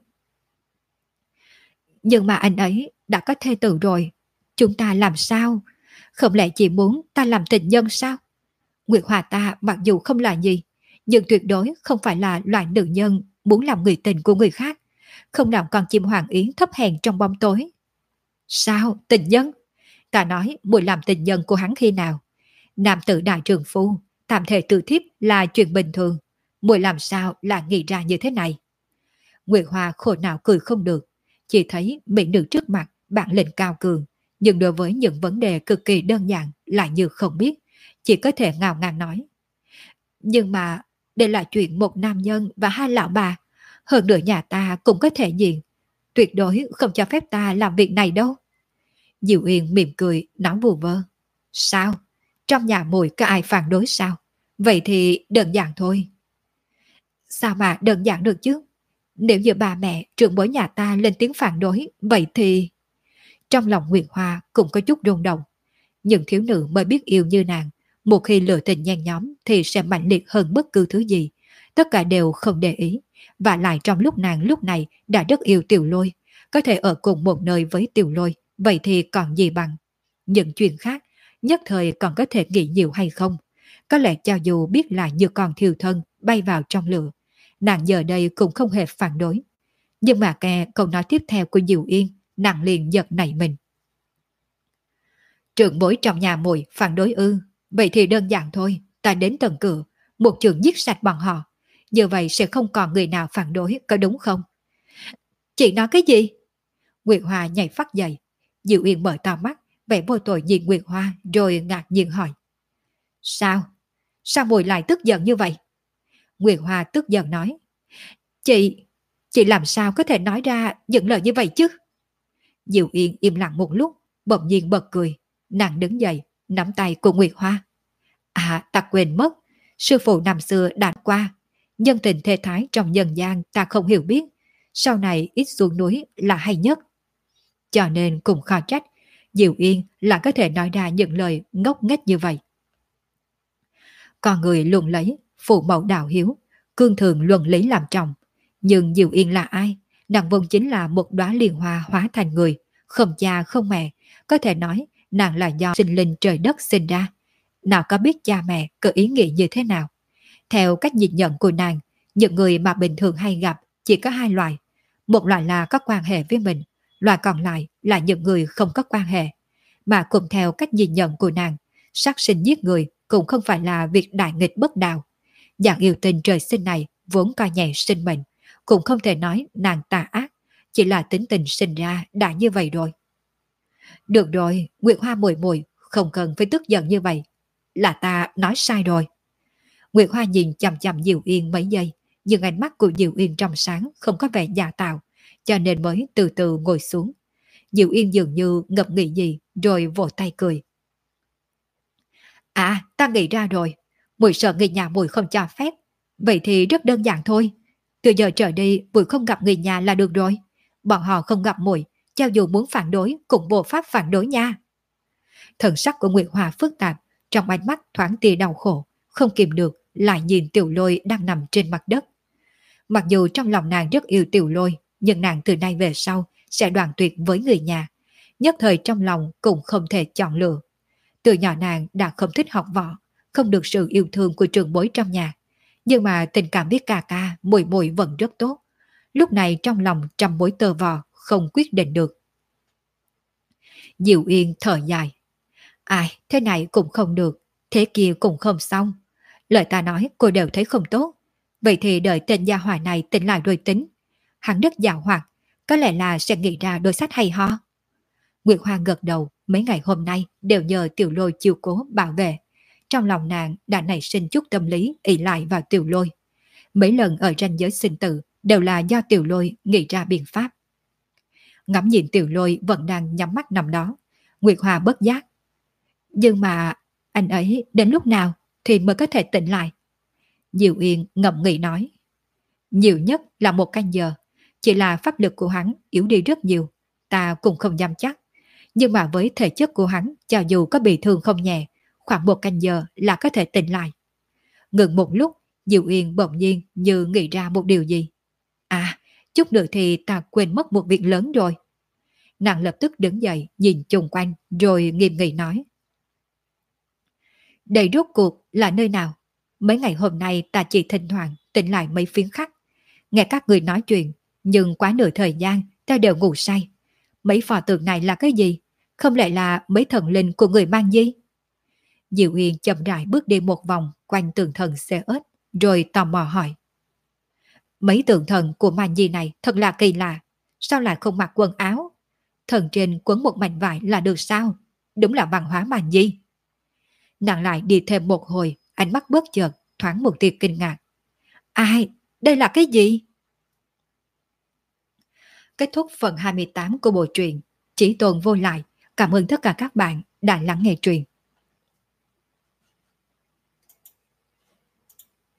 Nhưng mà anh ấy đã có thê tử rồi. Chúng ta làm sao? Không lẽ chỉ muốn ta làm tình nhân sao? Nguyệt Hoa ta mặc dù không là gì, nhưng tuyệt đối không phải là loại nữ nhân muốn làm người tình của người khác, không làm con chim hoàng yến thấp hèn trong bóng tối. Sao? Tình nhân? Ta nói muội làm tình nhân của hắn khi nào? Nam tử đại trường phu, tạm thể tự thiếp là chuyện bình thường. Muội làm sao là nghĩ ra như thế này? Nguyệt Hoa khổ não cười không được, chỉ thấy mỹ nữ trước mặt bản lĩnh cao cường, nhưng đối với những vấn đề cực kỳ đơn giản lại như không biết, chỉ có thể ngào ngàng nói. Nhưng mà đây là chuyện một nam nhân và 2 lão bà, hơn nữa nhà ta cũng có thể diện, tuyệt đối không cho phép ta làm việc này đâu. Diệu Yên mỉm cười nói vù vơ. Sao? Trong nhà muội có ai phản đối sao? Vậy thì đơn giản thôi. Sao mà đơn giản được chứ? Nếu như bà mẹ trưởng bối nhà ta lên tiếng phản đối, vậy thì... Trong lòng Nguyệt Hoa cũng có chút rung động. Những thiếu nữ mới biết yêu như nàng, một khi lựa tình nhen nhóm thì sẽ mạnh liệt hơn bất cứ thứ gì. Tất cả đều không để ý. Và lại trong lúc nàng lúc này đã rất yêu Tiểu Lôi, có thể ở cùng một nơi với Tiểu Lôi, vậy thì còn gì bằng. Những chuyện khác, nhất thời còn có thể nghĩ nhiều hay không. Có lẽ cho dù biết là như con thiêu thân bay vào trong lửa, nàng giờ đây cũng không hề phản đối. Nhưng mà nghe câu nói tiếp theo của Diệu Yên, nàng liền giật nảy mình. Trưởng bối trong nhà muội phản đối ư? Vậy thì đơn giản thôi, ta đến tận cửa, một trường giết sạch bọn họ. Như vậy sẽ không còn người nào phản đối, có đúng không? Chị nói cái gì? Nguyệt Hoa nhảy phát dậy. Diệu Yên mở to mắt, vẻ vô tội nhìn Nguyệt Hoa rồi ngạc nhiên hỏi. Sao? Sao muội lại tức giận như vậy? Nguyệt Hoa tức giận nói. Chị làm sao có thể nói ra những lời như vậy chứ? Diệu Yên im lặng một lúc, bỗng nhiên bật cười. Nàng đứng dậy, nắm tay của Nguyệt Hoa. À, ta quên mất. Sư phụ năm xưa đã qua. Nhân tình thê thái trong nhân gian ta không hiểu biết. Sau này ít xuống núi là hay nhất. cho nên cũng khó trách Diệu Yên lại có thể nói ra những lời ngốc nghếch như vậy. Con người luôn lấy phụ mẫu đạo hiếu, cương thường luân lý làm trọng. Nhưng Diệu Yên là ai? Nàng vốn chính là một đóa liên hoa hóa thành người, không cha không mẹ, có thể nói nàng là do sinh linh trời đất sinh ra. Nào có biết cha mẹ có ý nghĩ như thế nào? Theo cách nhìn nhận của nàng, những người mà bình thường hay gặp chỉ có hai loại. Một loại là có quan hệ với mình, loại còn lại là những người không có quan hệ. Mà cùng theo cách nhìn nhận của nàng, sát sinh giết người cũng không phải là việc đại nghịch bất đạo. Dạng yêu tình trời sinh này vốn coi nhẹ sinh mệnh, cũng không thể nói nàng tà ác, chỉ là tính tình sinh ra đã như vậy rồi. Được rồi, Nguyệt Hoa muội muội không cần phải tức giận như vậy. Là ta nói sai rồi. Nguyệt Hoa nhìn chằm chằm Diệu Yên mấy giây, nhưng ánh mắt của Diệu Yên trong sáng không có vẻ giả tạo, cho nên mới từ từ ngồi xuống. Diệu Yên dường như ngập nghĩ gì rồi vỗ tay cười. À, ta nghĩ ra rồi. Muội sợ người nhà muội không cho phép. Vậy thì rất đơn giản thôi. Từ giờ trở đi muội không gặp người nhà là được rồi. Bọn họ không gặp muội, cho dù muốn phản đối cũng vô pháp phản đối nha. Thần sắc của Nguyệt Hoa phức tạp, trong ánh mắt thoáng tia đau khổ, không kìm được lại nhìn Tiểu Lôi đang nằm trên mặt đất. Mặc dù trong lòng nàng rất yêu Tiểu Lôi, nhưng nàng từ nay về sau sẽ đoạn tuyệt với người nhà. Nhất thời trong lòng cũng không thể chọn lựa. Từ nhỏ nàng đã không thích học võ, không được sự yêu thương của trường bối trong nhà. Nhưng mà tình cảm với ca ca, muội muội vẫn rất tốt. Lúc này trong lòng trăm mối tơ vò, không quyết định được. Diệu Yên thở dài. Ai, thế này cũng không được, thế kia cũng không xong. Lời ta nói cô đều thấy không tốt. Vậy thì đợi tên gia hỏa này tỉnh lại rồi tính. Hắn rất dạo hoạt, có lẽ là sẽ nghĩ ra đôi sách hay ho. Nguyệt Hoa gật đầu, mấy ngày hôm nay đều nhờ Tiểu Lôi chiều cố bảo vệ. Trong lòng nàng đã nảy sinh chút tâm lý ỷ lại vào Tiểu Lôi. Mấy lần ở ranh giới sinh tử đều là do Tiểu Lôi nghĩ ra biện pháp. Ngắm nhìn Tiểu Lôi vẫn đang nhắm mắt nằm đó, Nguyệt Hoa bất giác. Nhưng mà anh ấy đến lúc nào thì mới có thể tỉnh lại? Diệu Yên ngậm nghĩ nói. Nhiều nhất là 1 canh giờ, chỉ là pháp lực của hắn yếu đi rất nhiều, ta cũng không dám chắc. Nhưng mà với thể chất của hắn, cho dù có bị thương không nhẹ, khoảng 1 canh giờ là có thể tỉnh lại. Ngừng một lúc, Diệu Yên bỗng nhiên như nghĩ ra một điều gì. À, chút nữa thì ta quên mất một việc lớn rồi. Nàng lập tức đứng dậy, nhìn chung quanh, rồi nghiêm nghị nói. Đây rốt cuộc là nơi nào? Mấy ngày hôm nay ta chỉ thỉnh thoảng tỉnh lại mấy phiến khắc. Nghe các người nói chuyện, nhưng quá nửa thời gian ta đều ngủ say. Mấy pho tượng này là cái gì? Không lẽ là mấy thần linh của người mang di? Diệu Yên chậm rãi bước đi một vòng quanh tượng thần xe ếch, rồi tò mò hỏi. Mấy tượng thần của mang di này thật là kỳ lạ. Sao lại không mặc quần áo? Thần trên quấn một mảnh vải là được sao? Đúng là văn hóa mang di. Nàng lại đi thêm một hồi, ánh mắt bất chợt, thoáng một tia kinh ngạc. Ai? Đây là cái gì? Kết thúc phần 28 của bộ truyện Chỉ Tồn Vô Lại. Cảm ơn tất cả các bạn đã lắng nghe truyện.